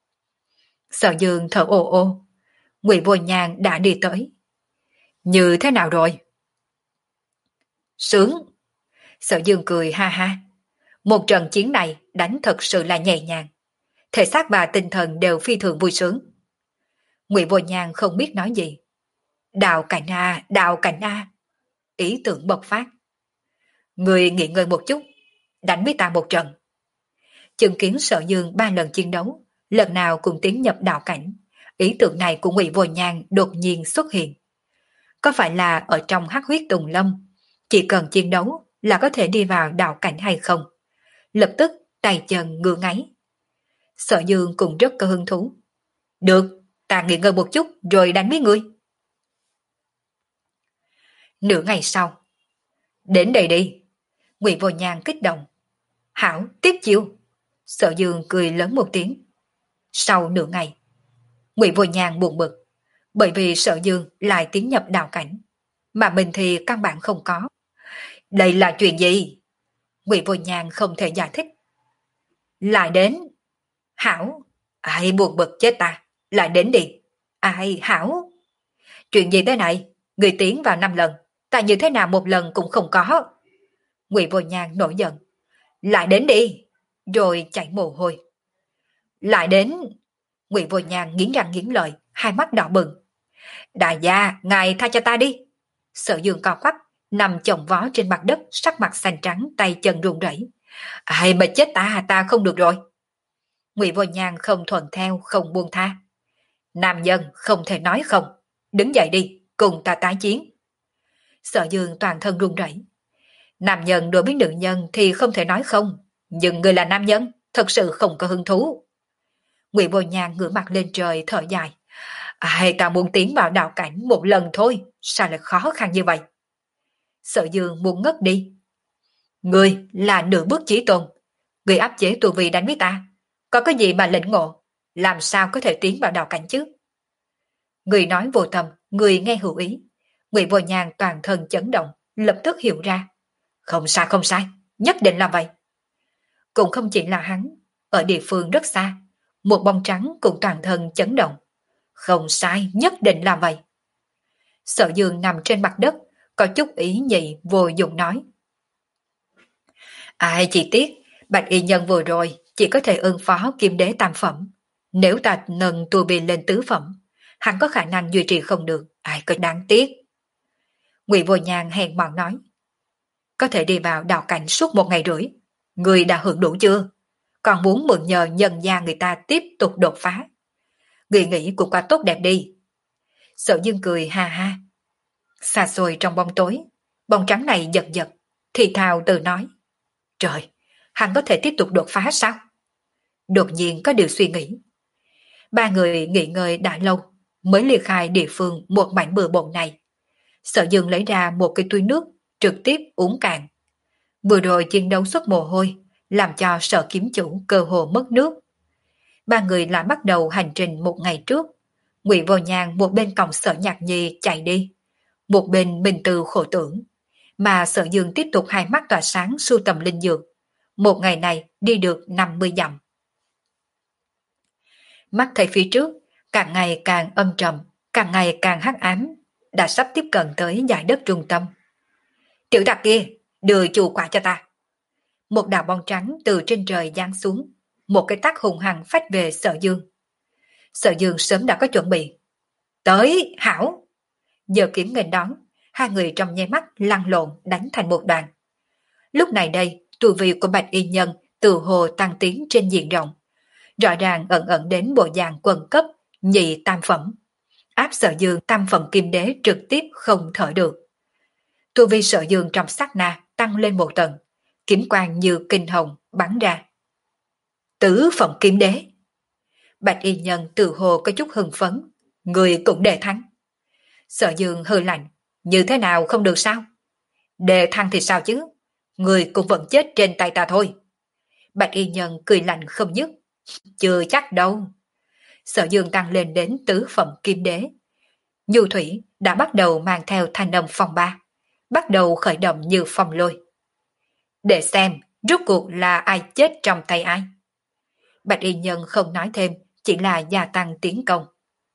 Sở Dương thở ồ ô, Ngụy Vô Nhàn đã đi tới. Như thế nào rồi? Sướng. Sở Dương cười ha ha. Một trận chiến này đánh thật sự là nhẹ nhàng. Thể xác và tinh thần đều phi thường vui sướng. Ngụy Vô Nhàn không biết nói gì. Đạo cảnh A, đạo cảnh A. Ý tưởng bộc phát. Người nghỉ ngơi một chút, đánh với ta một trận. Chứng kiến Sở Dương ba lần chiến đấu, lần nào cũng tiến nhập đạo cảnh. Ý tưởng này của Ngụy Vô Nhàn đột nhiên xuất hiện. Có phải là ở trong hắc huyết tùng lâm, chỉ cần chiến đấu là có thể đi vào đạo cảnh hay không? Lập tức tay chân ngứa ngáy. Sở Dương cũng rất có hứng thú. Được, ta nghỉ ngơi một chút rồi đánh với ngươi. Nửa ngày sau. Đến đây đi. Ngụy Vô Nhàn kích động. Hảo, tiếp chiêu. Sở Dương cười lớn một tiếng. Sau nửa ngày, Ngụy Vô Nhàn buồn bực, bởi vì Sở Dương lại tiến nhập đạo cảnh, mà mình thì căn bản không có. Đây là chuyện gì? Ngụy Vô Nhàn không thể giải thích. Lại đến. Hảo. Ai buồn bực chết ta. Lại đến đi. Ai Hảo. Chuyện gì thế này? Người tiến vào năm lần, ta như thế nào một lần cũng không có. Ngụy Vô Nhàn nổi giận. Lại đến đi. Rồi chảy mồ hôi. Lại đến. Ngụy Vô Nhàn nghiến răng nghiến lợi, hai mắt đỏ bừng. Đại gia, ngài tha cho ta đi. Sở Dương co quắp, nằm chồng vó trên mặt đất, sắc mặt xanh trắng, tay chân run rẩy. Ai mà chết ta, ta không được rồi. Ngụy Vô Nhàn không thuận theo, không buông tha. Nam nhân không thể nói không. Đứng dậy đi, cùng ta tái chiến. Sở Dương toàn thân run rẩy. Nam nhân đối với nữ nhân thì không thể nói không, nhưng người là nam nhân, thật sự không có hứng thú. Ngụy Vô Nhàn ngửa mặt lên trời thở dài. Ai ta muốn tiến vào đạo cảnh một lần thôi, sao lại khó khăn như vậy? Sở Dương muốn ngất đi. Người là nửa bước chí tôn, người áp chế tu vi đánh với ta, có cái gì mà lĩnh ngộ, làm sao có thể tiến vào đạo cảnh chứ? Người nói vô tâm, người nghe hữu ý. Ngụy Vô Nhàn toàn thân chấn động, lập tức hiểu ra. Không sai không sai, nhất định là vậy. Cũng không chỉ là hắn, ở địa phương rất xa, một bóng trắng cũng toàn thân chấn động. Không sai, nhất định là vậy. Sở Dương nằm trên mặt đất, có chút ý nhị vô dụng nói. Ai chỉ tiếc, Bạch Y Nhân vừa rồi chỉ có thể ứng phó kim đế tam phẩm. Nếu ta nâng tu vi lên tứ phẩm, hắn có khả năng duy trì không được, ai có đáng tiếc. Ngụy Vô Nhàn hèn mọn nói. Có thể đi vào đạo cảnh suốt một ngày rưỡi, người đã hưởng đủ chưa? Còn muốn mượn nhờ nhân gia người ta tiếp tục đột phá. Người nghĩ cũng quá tốt đẹp đi. Sở Dương cười ha ha. Xa xôi trong bóng tối, bóng trắng này giật giật, thì thào tự nói. Trời, hắn có thể tiếp tục đột phá sao? Đột nhiên có điều suy nghĩ. Ba người nghỉ ngơi đã lâu, mới ly khai địa phương một mảnh bừa bộn này. Sở Dương lấy ra một cái túi nước, trực tiếp uống cạn. Vừa rồi chiến đấu xuất mồ hôi, làm cho Sở kiếm chủ cơ hồ mất nước. Ba người lại bắt đầu hành trình một ngày trước. Ngụy Vô Nhàn một bên còng Sở Nhạc Nhi chạy đi, một bên Minh Từ khổ tưởng, mà Sở Dương tiếp tục hai mắt tỏa sáng sưu tầm linh dược. Một ngày này đi được năm mươi dặm. Mắt thấy phía trước, càng ngày càng âm trầm, càng ngày càng hắc ám, đã sắp tiếp cận tới dải đất trung tâm. Tiểu tặc kia, đưa chù quả cho ta. Một đạo bóng trắng từ trên trời giáng xuống, một cái tác hùng hằng phách về Sở Dương. Sở Dương sớm đã có chuẩn bị. Tới, hảo! Giờ kiếm nghênh đón, hai người trong nháy mắt lăn lộn đánh thành một đoàn. Lúc này đây, tu vi của Bạch Y Nhân từ hồ tăng tiến trên diện rộng, rõ ràng ẩn ẩn đến bộ dạng quần cấp nhị tam phẩm, áp Sở Dương tam phẩm kim đế trực tiếp không thở được. Tu vi Sở Dương trong sát na tăng lên một tầng, kiếm quang như kinh hồng bắn ra. Tứ phẩm kim đế. Bạch Y Nhân từ hồ có chút hưng phấn, người cũng đề thắng. Sở Dương hơi lạnh, như thế nào không được sao? Đề thăng thì sao chứ? Người cũng vẫn chết trên tay ta thôi. Bạch Y Nhân cười lạnh không dứt. Chưa chắc đâu. Sở Dương tăng lên đến tứ phẩm kim đế. Nhu thủy đã bắt đầu mang theo thanh âm phong ba, bắt đầu khởi động như phong lôi. Để xem rốt cuộc là ai chết trong tay ai. Bạch Y Nhân không nói thêm, chỉ là gia tăng tiến công.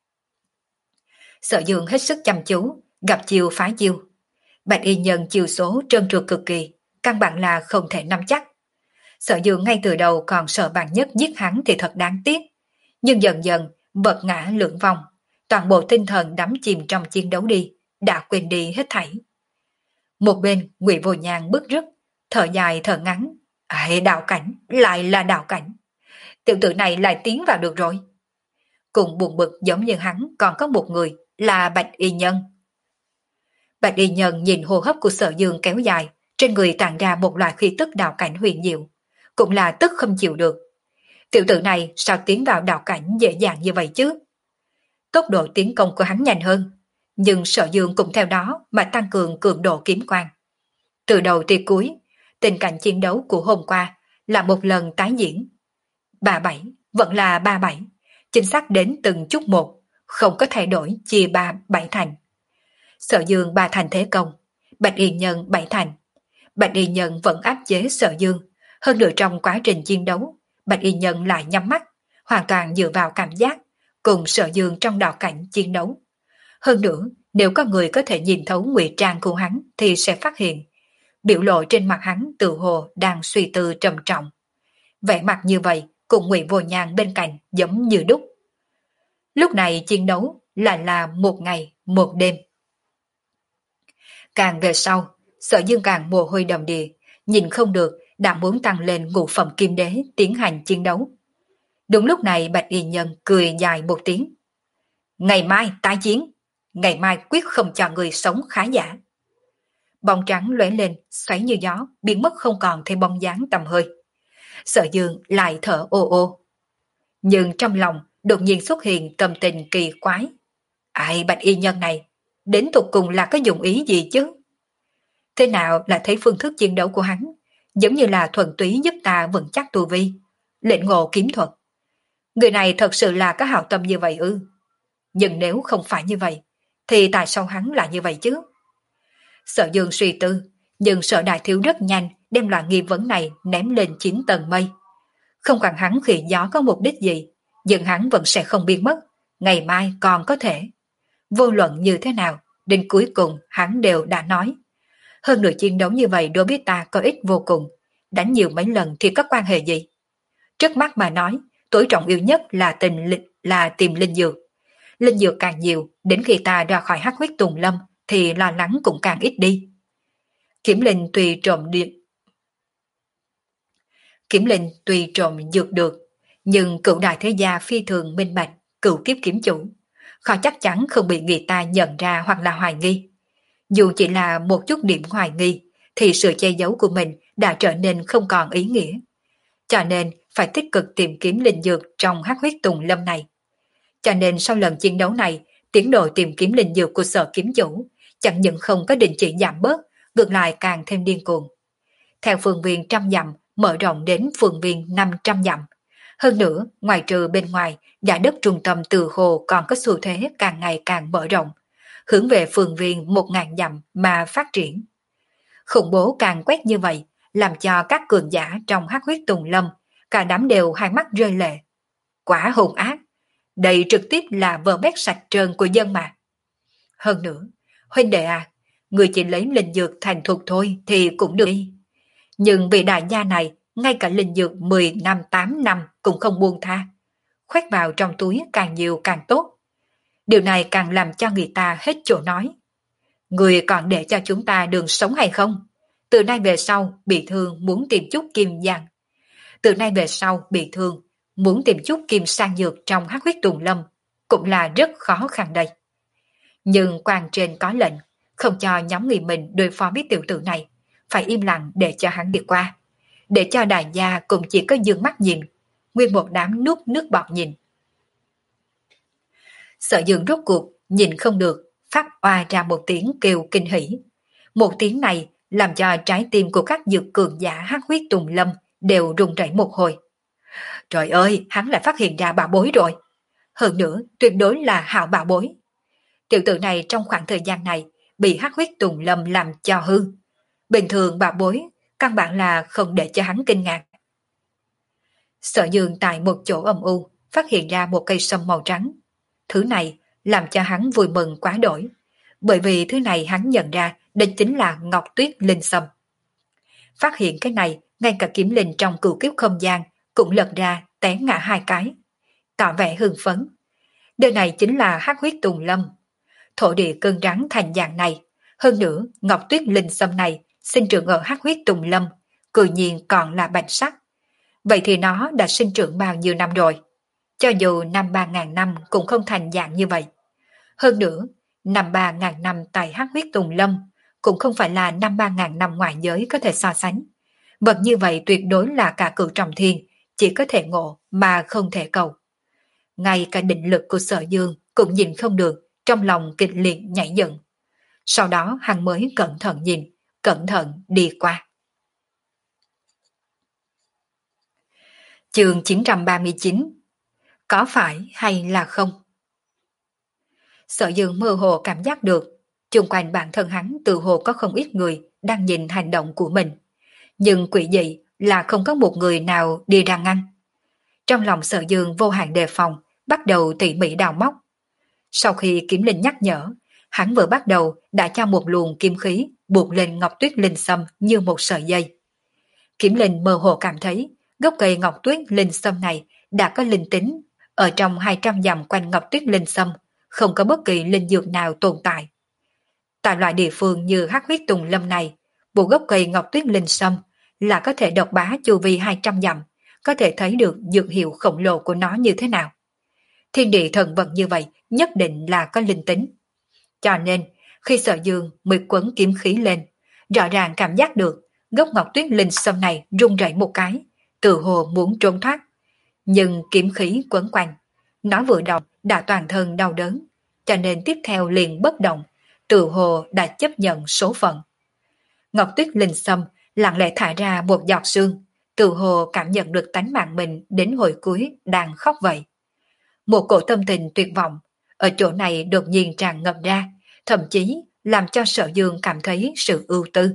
Sở Dương hết sức chăm chú, gặp chiêu phá chiêu. Bạch Y Nhân chiêu số trơn trượt cực kỳ, căn bản là không thể nắm chắc. Sở Dương ngay từ đầu còn sợ bạn nhất giết hắn thì thật đáng tiếc, nhưng dần dần vật ngã lưỡng vong, toàn bộ tinh thần đắm chìm trong chiến đấu đi, đã quên đi hết thảy. Một bên Ngụy Vô Nhàn bức rứt, thở dài thở ngắn. Ai, đạo cảnh, lại là đạo cảnh. Tiểu tử này lại tiến vào được rồi. Cùng buồn bực giống như hắn còn có một người là Bạch Y Nhân. Bạch Y Nhân nhìn hô hấp của Sở Dương kéo dài, trên người tản ra một loại khí tức đạo cảnh huyền diệu, cũng là tức không chịu được. Tiểu tử này sao tiến vào đạo cảnh dễ dàng như vậy chứ? Tốc độ tiến công của hắn nhanh hơn, nhưng Sở Dương cũng theo đó mà tăng cường cường độ kiếm quang. Từ đầu tới cuối, tình cảnh chiến đấu của hôm qua là một lần tái diễn. Ba bảy vẫn là ba bảy, chính xác đến từng chút một, không có thay đổi chia ba bảy thành. Sở Dương ba thành thế công, Bạch Y Nhân bảy thành. Bạch Y Nhân vẫn áp chế Sở Dương, hơn nữa trong quá trình chiến đấu, Bạch Y Nhân lại nhắm mắt, hoàn toàn dựa vào cảm giác, cùng Sở Dương trong đạo cảnh chiến đấu. Hơn nữa, nếu có người có thể nhìn thấu ngụy trang của hắn thì sẽ phát hiện, biểu lộ trên mặt hắn tự hồ đang suy tư trầm trọng. Vẻ mặt như vậy cùng Ngụy Vô Nhàn bên cạnh giống như đúc. Lúc này chiến đấu lại là một ngày một đêm. Càng về sau, Sở Dương càng mồ hôi đầm đìa, nhìn không được đã muốn tăng lên ngũ phẩm kim đế tiến hành chiến đấu. Đúng lúc này Bạch Y Nhân cười dài một tiếng. Ngày mai tái chiến, ngày mai quyết không cho người sống khá giả. Bóng trắng lóe lên, xoáy như gió, biến mất không còn thêm bóng dáng tầm hơi. Sở Dương lại thở ô ô. Nhưng trong lòng đột nhiên xuất hiện tâm tình kỳ quái. Ai, Bạch Y Nhân này, đến tục cùng là có dụng ý gì chứ? Thế nào là thấy phương thức chiến đấu của hắn, giống như là thuần túy giúp ta vững chắc tu vi, lệnh ngộ kiếm thuật. Người này thật sự là có hảo tâm như vậy ư? Nhưng nếu không phải như vậy, thì tại sao hắn lại như vậy chứ? Sở Dương suy tư, nhưng Sở Đại Thiếu rất nhanh đem loại nghi vấn này ném lên chín tầng mây. Không quản hắn khỉ gió có mục đích gì, nhưng hắn vẫn sẽ không biến mất, ngày mai còn có thể. Vô luận như thế nào, đến cuối cùng hắn đều đã nói. Hơn nữa chiến đấu như vậy đối với ta có ích vô cùng, đánh nhiều mấy lần thì có quan hệ gì? Trước mắt mà nói, tối trọng yếu nhất là tình linh, là tìm linh dược. Linh dược càng nhiều, đến khi ta ra khỏi hắc huyết tùng lâm thì lo lắng cũng càng ít đi. Kiểm linh tùy trộm điện Kiểm linh tùy trộm dược được, nhưng cựu đại thế gia phi thường minh bạch, cựu kiếp kiếm chủ, khó chắc chắn không bị người ta nhận ra hoặc là hoài nghi. Dù chỉ là một chút điểm hoài nghi, thì sự che giấu của mình đã trở nên không còn ý nghĩa. Cho nên phải tích cực tìm kiếm linh dược trong hắc huyết tùng lâm này. Cho nên sau lần chiến đấu này, tiến độ tìm kiếm linh dược của Sở kiếm chủ chẳng những không có đình chỉ giảm bớt, ngược lại càng thêm điên cuồng. Theo phương viên trăm dặm mở rộng đến phương viên năm trăm dặm. Hơn nữa, ngoài trừ bên ngoài, giải đất trung tâm từ hồ còn có xu thế càng ngày càng mở rộng, hướng về phương viên một ngàn dặm mà phát triển. Khủng bố càng quét như vậy, làm cho các cường giả trong hắc huyết tùng lâm, cả đám đều hai mắt rơi lệ. Quả hung ác, đây trực tiếp là vơ vét sạch trơn của dân mà. Hơn nữa, huynh đệ à, người chỉ lấy linh dược thành thục thôi thì cũng được đi. Nhưng vị đại gia này, ngay cả linh dược mười năm tám năm cũng không buông tha. Khoét vào trong túi càng nhiều càng tốt. Điều này càng làm cho người ta hết chỗ nói. Người còn để cho chúng ta đường sống hay không? Từ nay về sau bị thương muốn tìm chút kim giang. Từ nay về sau bị thương muốn tìm chút kim sang dược trong hắc huyết tùng lâm cũng là rất khó khăn đây. Nhưng quan trên có lệnh, không cho nhóm người mình đối phó với tiểu tử này, phải im lặng để cho hắn đi qua. Để cho đại gia cũng chỉ có dương mắt nhìn, nguyên một đám nuốt nước bọt nhìn. Sở Dương rốt cuộc nhìn không được, phát oa ra một tiếng kêu kinh hỉ. Một tiếng này làm cho trái tim của các dược cường giả hắc huyết tùng lâm đều rung rẩy một hồi. Trời ơi, hắn lại phát hiện ra bảo bối rồi. Hơn nữa, tuyệt đối là hảo bảo bối. Tiểu tử này trong khoảng thời gian này bị hắc huyết tùng lâm làm cho hư. Bình thường bảo bối, căn bản là không để cho hắn kinh ngạc. Sở Dương tại một chỗ âm u phát hiện ra một cây sâm màu trắng. Thứ này làm cho hắn vui mừng quá đổi, bởi vì thứ này hắn nhận ra đây chính là ngọc tuyết linh sâm. Phát hiện cái này, ngay cả kiếm linh trong cửu kiếp không gian cũng lật ra té ngã hai cái, tỏ vẻ hưng phấn. Điều này chính là hắc huyết tùng lâm. Thổ địa cân rắn thành dạng này, hơn nữa ngọc tuyết linh sâm này sinh trưởng ở hắc huyết tùng lâm, cự nhiên còn là bạch sắc. Vậy thì nó đã sinh trưởng bao nhiêu năm rồi? Cho dù năm ba ngàn năm cũng không thành dạng như vậy. Hơn nữa, năm ba ngàn năm tại hắc huyết tùng lâm cũng không phải là năm ba ngàn năm ngoài giới có thể so sánh. Vật như vậy tuyệt đối là cả cửu trọng thiên, chỉ có thể ngộ mà không thể cầu. Ngay cả định lực của Sở Dương cũng nhìn không được, trong lòng kịch liệt nhảy dựng. Sau đó hắn mới cẩn thận nhìn, cẩn thận đi qua. Chương chín trăm ba mươi chín. Có phải hay là không? Sở Dương mơ hồ cảm giác được, chung quanh bản thân hắn tự hồ có không ít người đang nhìn hành động của mình. Nhưng quỷ dị là không có một người nào đi ra ngăn. Trong lòng Sở Dương vô hạn đề phòng, bắt đầu tỉ mỉ đào móc. Sau khi kiếm linh nhắc nhở, hắn vừa bắt đầu đã cho một luồng kim khí buộc lên ngọc tuyết linh sâm như một sợi dây. Kiếm linh mơ hồ cảm thấy gốc cây ngọc tuyết linh sâm này đã có linh tính, ở trong hai trăm dặm quanh ngọc tuyết linh sâm không có bất kỳ linh dược nào tồn tại. Tại loại địa phương như hắc huyết tùng lâm này, bộ gốc cây ngọc tuyết linh sâm là có thể độc bá chu vi hai trăm dặm, có thể thấy được dược hiệu khổng lồ của nó như thế nào. Thiên địa thần vật như vậy nhất định là có linh tính. Cho nên, khi Sở Dương mới quấn kiếm khí lên, rõ ràng cảm giác được gốc ngọc tuyết linh sâm này rung rẩy một cái, tự hồ muốn trốn thoát. Nhưng kiếm khí quấn quanh, nó vừa động đã toàn thân đau đớn, cho nên tiếp theo liền bất động, tự hồ đã chấp nhận số phận. Ngọc tuyết linh sâm lặng lẽ thải ra một giọt sương, tự hồ cảm nhận được tánh mạng mình đến hồi cuối đang khóc vậy. Một cổ tâm tình tuyệt vọng ở chỗ này đột nhiên tràn ngập ra, thậm chí làm cho Sở Dương cảm thấy sự ưu tư.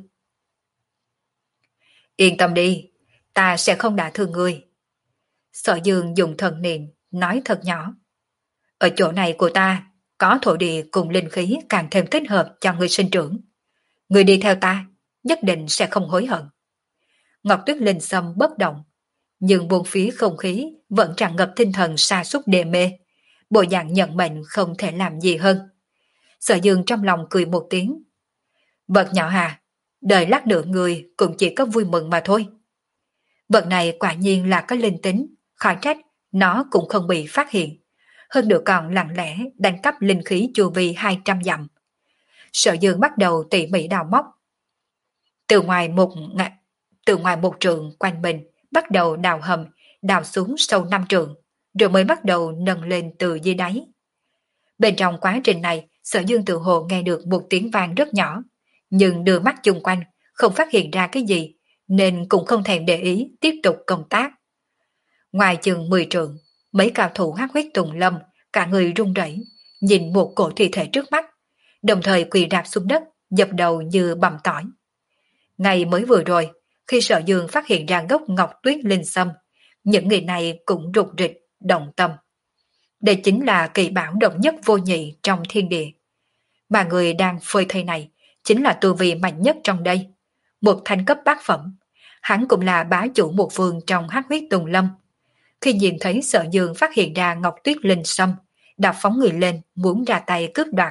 Yên tâm đi, ta sẽ không đả thương ngươi. Sở Dương dùng thần niệm nói thật nhỏ. Ở chỗ này của ta có thổ địa cùng linh khí càng thêm thích hợp cho ngươi sinh trưởng. Ngươi đi theo ta, nhất định sẽ không hối hận. Ngọc tuyết linh sâm bất động, nhưng buông phía không khí vẫn tràn ngập tinh thần sa sút đê mê, bộ dạng nhận mệnh không thể làm gì hơn. Sở Dương trong lòng cười một tiếng. Vật nhỏ hà, đời lát nữa người cũng chỉ có vui mừng mà thôi. Vật này quả nhiên là có linh tính, khỏi trách nó cũng không bị phát hiện. Hơn nữa còn lặng lẽ đánh cắp linh khí chu vi hai trăm dặm. Sở Dương bắt đầu tỉ mỉ đào móc. Từ ngoài một ngàn, từ ngoài một trượng quanh mình bắt đầu đào hầm, đào xuống sâu năm trượng, rồi mới bắt đầu nâng lên từ dưới đáy. Bên trong quá trình này, Sở Dương tự hồ nghe được một tiếng vang rất nhỏ, nhưng đưa mắt chung quanh, không phát hiện ra cái gì, nên cũng không thèm để ý tiếp tục công tác. Ngoài chừng mười trượng, mấy cao thủ hắc huyết tùng lâm, cả người run rẩy, nhìn một cổ thi thể trước mắt, đồng thời quỳ rạp xuống đất, dập đầu như bằm tỏi. Ngày mới vừa rồi, khi Sở Dương phát hiện ra gốc ngọc tuyết linh sâm, những người này cũng rụt rịch, động tâm. Đây chính là kỳ bảo độc nhất vô nhị trong thiên địa. Mà người đang phơi thây này chính là tu vi mạnh nhất trong đây, một thanh cấp bát phẩm. Hắn cũng là bá chủ một phương trong hắc huyết tùng lâm. Khi nhìn thấy Sở Dương phát hiện ra ngọc tuyết linh sâm, đã phóng người lên muốn ra tay cướp đoạt.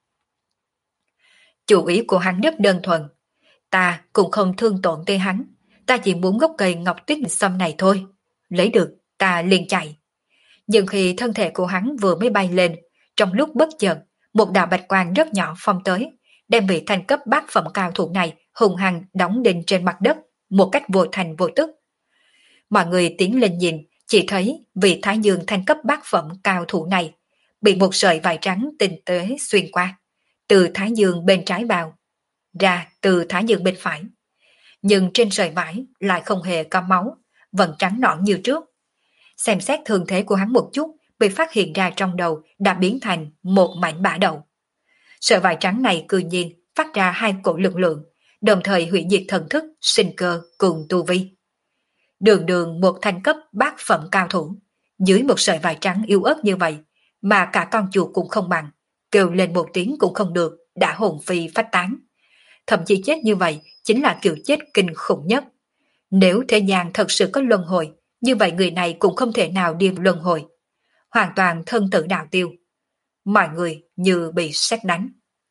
Chủ ý của hắn rất đơn thuần, ta cũng không thương tổn tới hắn, ta chỉ muốn gốc cây ngọc tuyết linh sâm này thôi, lấy được ta liền chạy. Nhưng khi thân thể của hắn vừa mới bay lên, trong lúc bất chợt, một đạo bạch quang rất nhỏ phong tới, đem vị thanh cấp bát phẩm cao thủ này hùng hăng đóng đinh trên mặt đất, một cách vô thành vô tức. Mọi người tiến lên nhìn, chỉ thấy vị thái dương thanh cấp bát phẩm cao thủ này bị một sợi vải trắng tinh tế xuyên qua, từ thái dương bên trái vào, ra từ thái dương bên phải. Nhưng trên sợi vải lại không hề có máu, vẫn trắng nõn như trước. Xem xét thương thế của hắn một chút, bị phát hiện ra trong đầu đã biến thành một mảnh bã đậu. Sợi vải trắng này cư nhiên phát ra hai cổ lực lượng, đồng thời hủy diệt thần thức, sinh cơ cùng tu vi. Đường đường một thanh cấp bát phẩm cao thủ, dưới một sợi vải trắng yếu ớt như vậy, mà cả con chuột cũng không bằng, kêu lên một tiếng cũng không được, đã hồn phi phách tán. Thậm chí chết như vậy chính là kiểu chết kinh khủng nhất. Nếu thế gian thật sự có luân hồi, như vậy người này cũng không thể nào đi luân hồi. Hoàn toàn thân tử đạo tiêu. Mọi người như bị sét đánh.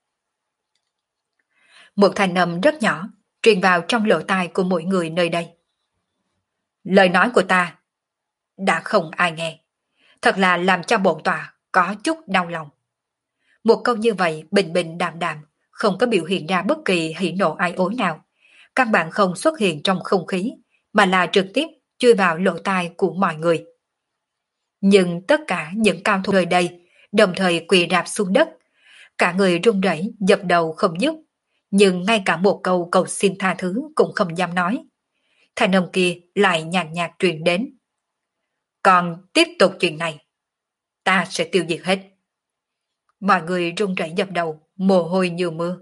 Một thanh âm rất nhỏ truyền vào trong lỗ tai của mỗi người nơi đây. Lời nói của ta đã không ai nghe. Thật là làm cho bổn tọa có chút đau lòng. Một câu như vậy bình bình đạm đạm, không có biểu hiện ra bất kỳ hỉ nộ ai ối nào. Căn bản không xuất hiện trong không khí, mà là trực tiếp chui vào lỗ tai của mọi người. Nhưng tất cả những cao thủ nơi đây đồng thời quỳ rạp xuống đất, cả người run rẩy dập đầu không dứt, nhưng ngay cả một câu cầu xin tha thứ cũng không dám nói. Thanh âm kia lại nhàn nhạt truyền đến. Còn tiếp tục chuyện này, ta sẽ tiêu diệt hết. Mọi người run rẩy dập đầu, mồ hôi như mưa.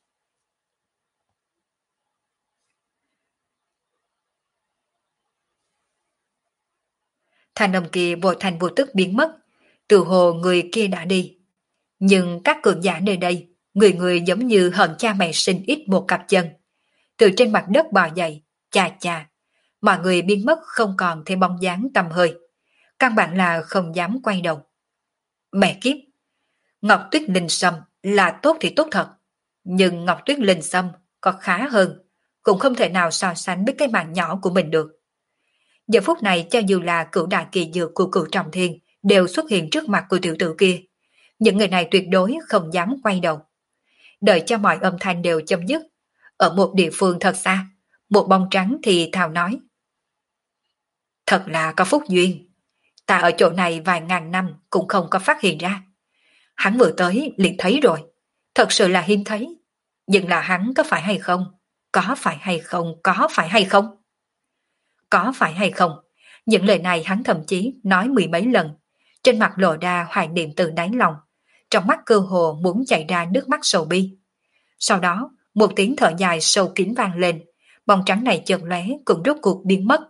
Thanh âm kia vô thành vô tức biến mất, từ hồ người kia đã đi. Nhưng các cường giả nơi đây, người người giống như hận cha mẹ sinh ít một cặp chân. Từ trên mặt đất bò dậy, chà chà, mọi người biến mất không còn thêm bóng dáng tầm hơi. Căn bản là không dám quay đầu. Mẹ kiếp, Ngọc Tuyết Linh Sâm là tốt thì tốt thật, nhưng Ngọc Tuyết Linh Sâm có khá hơn, cũng không thể nào so sánh với cái mạng nhỏ của mình được. Giờ phút này cho dù là cửu đại kỳ dược của cửu trọng thiên đều xuất hiện trước mặt của tiểu tử kia, những người này tuyệt đối không dám quay đầu. Đợi cho mọi âm thanh đều chấm dứt, ở một địa phương thật xa, một bóng trắng thì thào nói. Thật là có phúc duyên, ta ở chỗ này vài ngàn năm cũng không có phát hiện ra. Hắn vừa tới liền thấy rồi, thật sự là hiếm thấy. Nhưng là hắn có phải hay không? Có phải hay không? Có phải hay không? Có phải hay không? Những lời này hắn thậm chí nói mười mấy lần, trên mặt lộ ra hoài niệm từ đáy lòng, trong mắt cơ hồ muốn chảy ra nước mắt sầu bi. Sau đó, một tiếng thở dài sâu kín vang lên, bóng trắng này chợt lóe cũng rốt cuộc biến mất.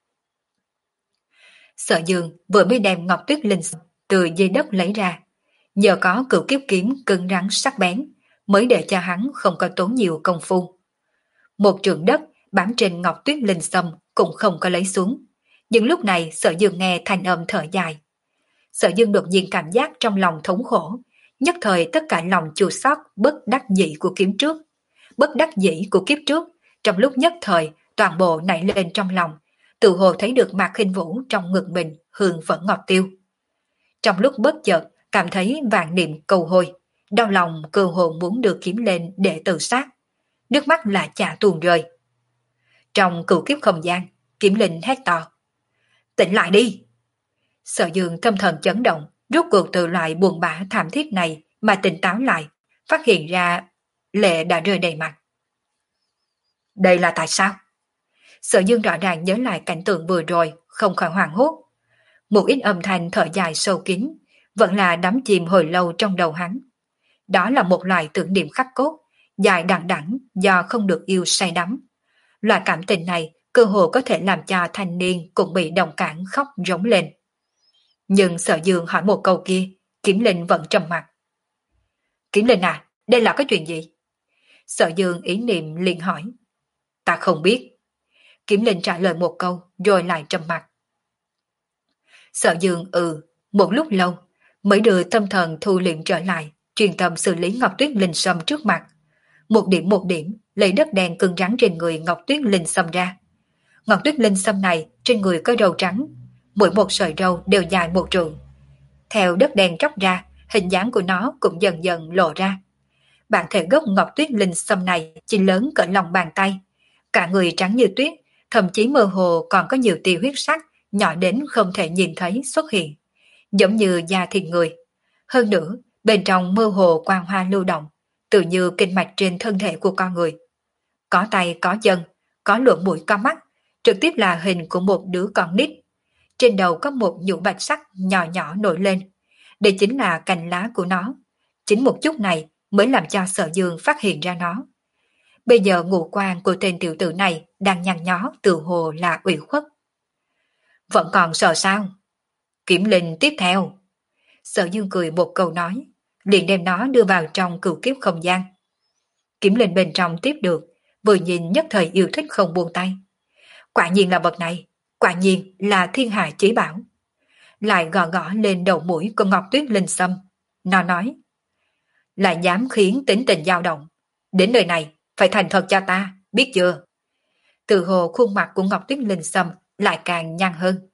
Sở Dương vừa mới đem Ngọc Tuyết Linh từ dưới đất lấy ra, nhờ có cửu kiếp kiếm cứng rắn sắc bén, mới để cho hắn không có tốn nhiều công phu. Một trượng đất bám trên Ngọc Tuyết Linh Sâm cũng không có lấy xuống, nhưng lúc này Sở Dương nghe thanh âm thở dài. Sở Dương đột nhiên cảm giác trong lòng thống khổ, nhất thời tất cả lòng chua xót bất đắc dĩ của kiếm trước, bất đắc dĩ của kiếp trước, trong lúc nhất thời toàn bộ nảy lên trong lòng, tự hồ thấy được Mạc Khinh Vũ trong ngực mình hương phẫn ngọt tiêu. Trong lúc bất chợt cảm thấy vạn niệm cầu hồi, đau lòng cơ hồ muốn được kiếm lên để tự sát, nước mắt lại chả tuôn rơi. Trong cửu kiếp không gian, Kiếm Linh hét to. Tỉnh lại đi! Sở Dương tâm thần chấn động, rút cuộc từ loại buồn bã thảm thiết này mà tỉnh táo lại, phát hiện ra lệ đã rơi đầy mặt. Đây là tại sao? Sở Dương rõ ràng nhớ lại cảnh tượng vừa rồi, không khỏi hoảng hốt. Một ít âm thanh thở dài sâu kín, vẫn là đắm chìm hồi lâu trong đầu hắn. Đó là một loại tưởng niệm khắc cốt, dài đằng đẵng do không được yêu say đắm. Loại cảm tình này cơ hồ có thể làm cho thanh niên cũng bị đồng cảm khóc rống lên. Nhưng Sở Dương hỏi một câu kia, Kiếm Linh vẫn trầm mặc. Kiếm Linh à, đây là cái chuyện gì? Sở Dương ý niệm liền hỏi. Ta không biết. Kiếm Linh trả lời một câu rồi lại trầm mặc. Sở Dương ừ, một lúc lâu mới đưa tâm thần thu liệm trở lại, chuyên tâm xử lý Ngọc Tuyết Linh Sâm trước mặt. Một điểm một điểm lấy đất đen cứng rắn trên người Ngọc Tuyết Linh Sâm ra. Ngọc Tuyết Linh Sâm này trên người có râu trắng, mỗi một sợi râu đều dài một trượng. Theo đất đen tróc ra, hình dáng của nó cũng dần dần lộ ra. Bản thể gốc Ngọc Tuyết Linh Sâm này chỉ lớn cỡ lòng bàn tay, cả người trắng như tuyết, thậm chí mơ hồ còn có nhiều tia huyết sắc nhỏ đến không thể nhìn thấy xuất hiện, giống như da thịt người. Hơn nữa, bên trong mơ hồ quang hoa lưu động, tự như kinh mạch trên thân thể của con người. Có tay có chân, có lỗ mũi có mắt, trực tiếp là hình của một đứa con nít. Trên đầu có một nhũ bạch sắc nhỏ nhỏ nổi lên. Đây chính là cành lá của nó. Chính một chút này mới làm cho Sở Dương phát hiện ra nó. Bây giờ ngũ quan của tên tiểu tử này đang nhăn nhó tự hồ là ủy khuất. Vẫn còn sợ sao? Kiếm Linh tiếp theo. Sở Dương cười một câu nói, liền đem nó đưa vào trong cửu kiếp không gian. Kiếm Linh bên trong tiếp được, vừa nhìn nhất thời yêu thích không buông tay. Quả nhiên là vật này, quả nhiên là thiên hạ chí bảo. Lại gõ gõ lên đầu mũi của Ngọc Tuyết Linh Sâm. Nó nói, lại dám khiến tính tình dao động. Đến nơi này, phải thành thật cho ta, biết chưa? Từ hồ khuôn mặt của Ngọc Tuyết Linh Sâm lại càng nhăn hơn.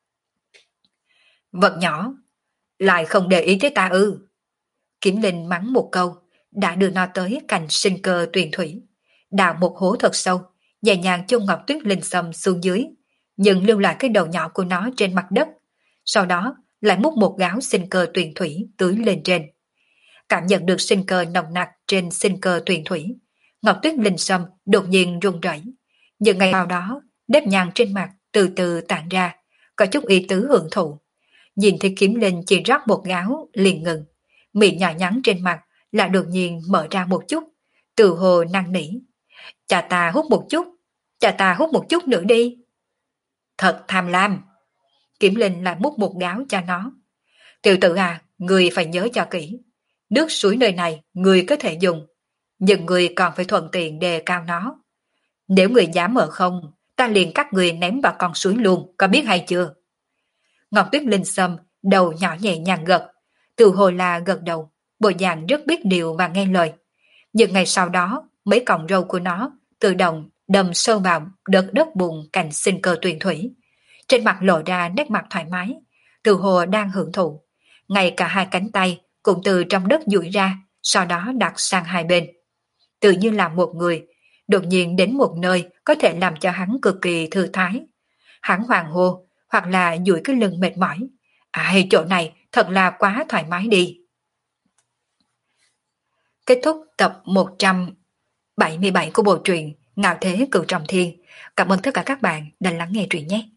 Vật nhỏ, lại không để ý tới ta ư? Kiếm Linh mắng một câu, đã đưa nó tới cạnh sinh cơ tuyền thủy. Đào một hố thật sâu, nhẹ nhàng chôn Ngọc Tuyết Linh Sâm xuống dưới, nhưng lưu lại cái đầu nhỏ của nó trên mặt đất. Sau đó lại múc một gáo sinh cơ tuyền thủy tưới lên trên. Cảm nhận được sinh cơ nồng nặc trên sinh cơ tuyền thủy, Ngọc Tuyết Linh Sâm đột nhiên run rẩy. Nhưng ngày sau đó, nếp nhăn trên mặt từ từ tản ra, có chút ý tứ hưởng thụ. Nhìn thấy Kiếm Linh chỉ rót một gáo liền ngừng, miệng nhỏ nhắn trên mặt lại đột nhiên mở ra một chút, từ hồ năn nỉ. Cha ta hút một chút, cha ta hút một chút nữa đi. Thật tham lam. Kiếm Linh lại múc một gáo cho nó. Tiểu tử à, người phải nhớ cho kỹ. Nước suối nơi này người có thể dùng, nhưng người còn phải thuận tiện đề cao nó. Nếu người dám mở không, ta liền cắt người ném vào con suối luôn, có biết hay chưa? Ngọc Tuyết Linh Sâm đầu nhỏ nhẹ nhàng gật, từ hồi là gật đầu, bộ dạng rất biết điều và nghe lời. Nhưng ngày sau đó, mấy cọng râu của nó tự động đâm sâu vào đợt đất bùn cạnh sinh cơ tuyền thủy. Trên mặt lộ ra nét mặt thoải mái, từ hồ đang hưởng thụ. Ngay cả hai cánh tay cũng từ trong đất duỗi ra, sau đó đặt sang hai bên. Tự như là một người, đột nhiên đến một nơi có thể làm cho hắn cực kỳ thư thái. Hắn hoàng hô, hoặc là duỗi cái lưng mệt mỏi. Ai, chỗ này thật là quá thoải mái đi. Kết thúc tập một trăm bảy mươi bảy của bộ truyện Ngạo Thế Cửu Trọng Thiên. Cảm ơn tất cả các bạn đã lắng nghe truyện nhé.